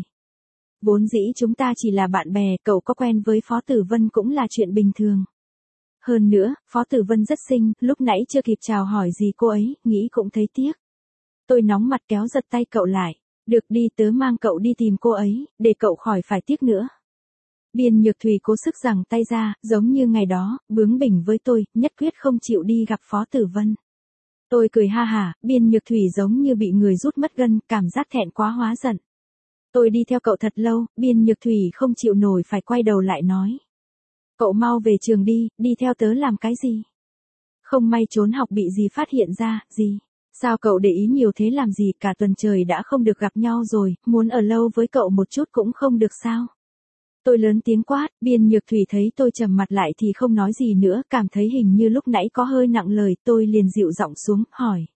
Vốn dĩ chúng ta chỉ là bạn bè, cậu có quen với Phó Tử Vân cũng là chuyện bình thường. Hơn nữa, Phó Tử Vân rất xinh, lúc nãy chưa kịp chào hỏi gì cô ấy, nghĩ cũng thấy tiếc. Tôi nóng mặt kéo giật tay cậu lại, được đi tớ mang cậu đi tìm cô ấy, để cậu khỏi phải tiếc nữa. Biên Nhược Thủy cố sức giằng tay ra, giống như ngày đó, bướng bỉnh với tôi, nhất quyết không chịu đi gặp Phó Tử Vân. Tôi cười ha hả, Biên Nhược Thủy giống như bị người rút mất gân, cảm giác thẹn quá hóa giận. Tôi đi theo cậu thật lâu, Biên Nhược Thủy không chịu nổi phải quay đầu lại nói. Cậu mau về trường đi, đi theo tớ làm cái gì? Không may trốn học bị gì phát hiện ra, gì? Sao cậu để ý nhiều thế làm gì, cả tuần trời đã không được gặp nhau rồi, muốn ở lâu với cậu một chút cũng không được sao? Tôi lớn tiếng quát, Biên Nhược Thủy thấy tôi trầm mặt lại thì không nói gì nữa, cảm thấy hình như lúc nãy có hơi nặng lời, tôi liền dịu giọng xuống, hỏi.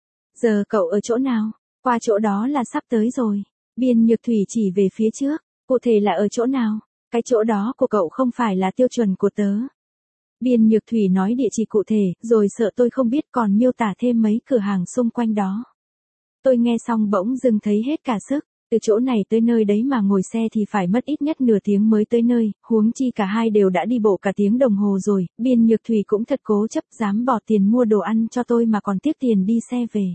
Giờ cậu ở chỗ nào? Qua chỗ đó là sắp tới rồi. Biên Nhược Thủy chỉ về phía trước, cụ thể là ở chỗ nào? Cái chỗ đó của cậu không phải là tiêu chuẩn của tớ. Biên Nhược Thủy nói địa chỉ cụ thể, rồi sợ tôi không biết còn miêu tả thêm mấy cửa hàng xung quanh đó. Tôi nghe xong bỗng dưng thấy hết cả sức. Từ chỗ này tới nơi đấy mà ngồi xe thì phải mất ít nhất nửa tiếng mới tới nơi, huống chi cả hai đều đã đi bộ cả tiếng đồng hồ rồi, Biên Nhược Thủy cũng thật cố chấp dám bỏ tiền mua đồ ăn cho tôi mà còn tiếc tiền đi xe về.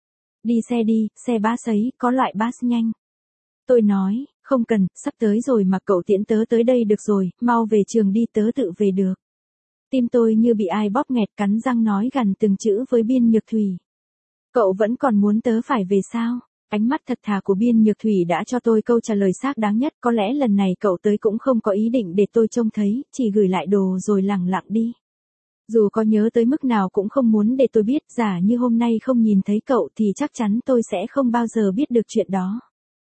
Đi xe đi, xe bus ấy, có loại bus nhanh. Tôi nói, không cần, sắp tới rồi mà cậu tiễn tớ tới đây được rồi, mau về trường đi tớ tự về được. Tim tôi như bị ai bóp nghẹt cắn răng nói gần từng chữ với Biên Nhược Thủy. Cậu vẫn còn muốn tớ phải về sao? Ánh mắt thật thà của Biên Nhược Thủy đã cho tôi câu trả lời xác đáng nhất, có lẽ lần này cậu tới cũng không có ý định để tôi trông thấy, chỉ gửi lại đồ rồi lẳng lặng đi. Dù có nhớ tới mức nào cũng không muốn để tôi biết, giả như hôm nay không nhìn thấy cậu thì chắc chắn tôi sẽ không bao giờ biết được chuyện đó.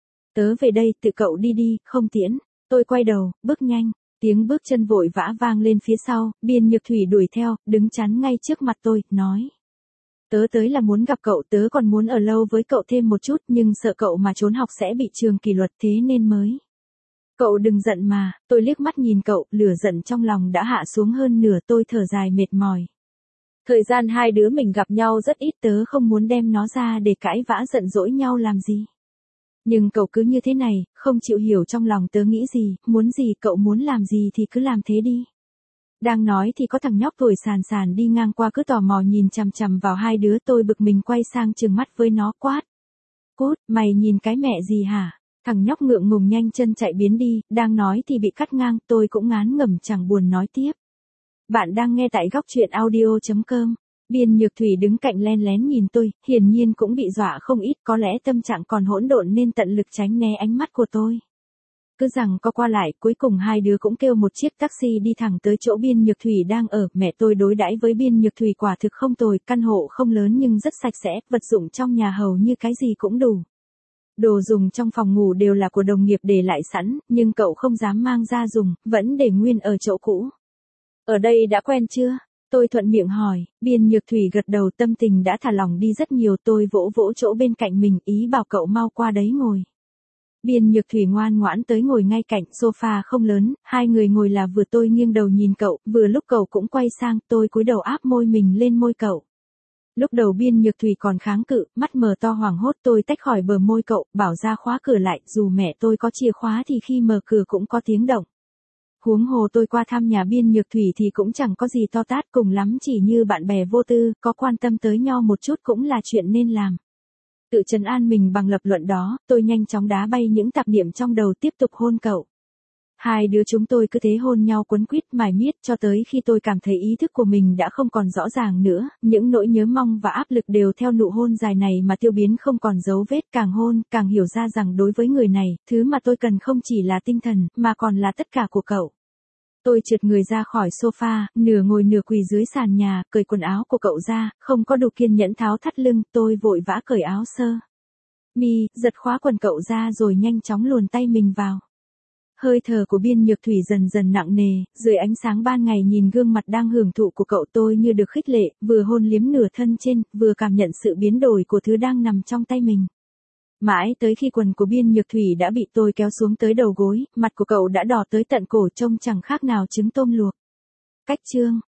Tớ về đây, tự cậu đi đi, không tiễn. Tôi quay đầu, bước nhanh, tiếng bước chân vội vã vang lên phía sau, Biên Nhược Thủy đuổi theo, đứng chắn ngay trước mặt tôi, nói. Tớ tới là muốn gặp cậu, tớ còn muốn ở lâu với cậu thêm một chút, nhưng sợ cậu mà trốn học sẽ bị trường kỷ luật thế nên mới. Cậu đừng giận mà, tôi liếc mắt nhìn cậu, lửa giận trong lòng đã hạ xuống hơn nửa, tôi thở dài mệt mỏi. Thời gian hai đứa mình gặp nhau rất ít, tớ không muốn đem nó ra để cãi vã giận dỗi nhau làm gì. Nhưng cậu cứ như thế này, không chịu hiểu trong lòng tớ nghĩ gì, muốn gì, cậu muốn làm gì thì cứ làm thế đi. Đang nói thì có thằng nhóc tuổi sàn sàn đi ngang qua cứ tò mò nhìn chằm chằm vào hai đứa, tôi bực mình quay sang trừng mắt với nó quát. Cút, mày nhìn cái mẹ gì hả? Thằng nhóc ngượng ngùng nhanh chân chạy biến đi, đang nói thì bị cắt ngang, tôi cũng ngán ngẩm chẳng buồn nói tiếp. Bạn đang nghe tại góc truyện audio chấm com. Biên Nhược Thủy đứng cạnh len lén nhìn tôi, hiển nhiên cũng bị dọa không ít, có lẽ tâm trạng còn hỗn độn nên tận lực tránh né ánh mắt của tôi. Cứ rằng có qua lại, cuối cùng hai đứa cũng kêu một chiếc taxi đi thẳng tới chỗ Biên Nhược Thủy đang ở. Mẹ tôi đối đãi với Biên Nhược Thủy quả thực không tồi, căn hộ không lớn nhưng rất sạch sẽ, vật dụng trong nhà hầu như cái gì cũng đủ. Đồ dùng trong phòng ngủ đều là của đồng nghiệp để lại sẵn, nhưng cậu không dám mang ra dùng, vẫn để nguyên ở chỗ cũ. Ở đây đã quen chưa? Tôi thuận miệng hỏi, Biên Nhược Thủy gật đầu, tâm tình đã thả lỏng đi rất nhiều. Tôi vỗ vỗ chỗ bên cạnh mình, ý bảo cậu mau qua đấy ngồi. Biên Nhược Thủy ngoan ngoãn tới ngồi ngay cạnh, sofa không lớn, hai người ngồi là vừa. Tôi nghiêng đầu nhìn cậu, vừa lúc cậu cũng quay sang, tôi cúi đầu áp môi mình lên môi cậu. Lúc đầu Biên Nhược Thủy còn kháng cự, mắt mờ to hoảng hốt. Tôi tách khỏi bờ môi cậu, bảo ra khóa cửa lại, dù mẹ tôi có chìa khóa thì khi mở cửa cũng có tiếng động. Huống hồ tôi qua thăm nhà Biên Nhược Thủy thì cũng chẳng có gì to tát, cùng lắm chỉ như bạn bè vô tư, có quan tâm tới nhau một chút cũng là chuyện nên làm. Tự trấn an mình bằng lập luận đó, tôi nhanh chóng đá bay những tạp niệm trong đầu, tiếp tục hôn cậu. Hai đứa chúng tôi cứ thế hôn nhau quấn quýt mải miết cho tới khi tôi cảm thấy ý thức của mình đã không còn rõ ràng nữa, những nỗi nhớ mong và áp lực đều theo nụ hôn dài này mà tiêu biến không còn dấu vết. Càng hôn, càng hiểu ra rằng đối với người này, thứ mà tôi cần không chỉ là tinh thần, mà còn là tất cả của cậu. Tôi trượt người ra khỏi sofa, nửa ngồi nửa quỳ dưới sàn nhà, cởi quần áo của cậu ra, không có đủ kiên nhẫn tháo thắt lưng, tôi vội vã cởi áo sơ mi, giật khóa quần cậu ra rồi nhanh chóng luồn tay mình vào. Hơi thở của Biên Nhược Thủy dần dần nặng nề, dưới ánh sáng ban ngày nhìn gương mặt đang hưởng thụ của cậu, tôi như được khích lệ, vừa hôn liếm nửa thân trên, vừa cảm nhận sự biến đổi của thứ đang nằm trong tay mình. Mãi tới khi quần của Biên Nhược Thủy đã bị tôi kéo xuống tới đầu gối, mặt của cậu đã đỏ tới tận cổ, trông chẳng khác nào trứng tôm luộc. Cách chương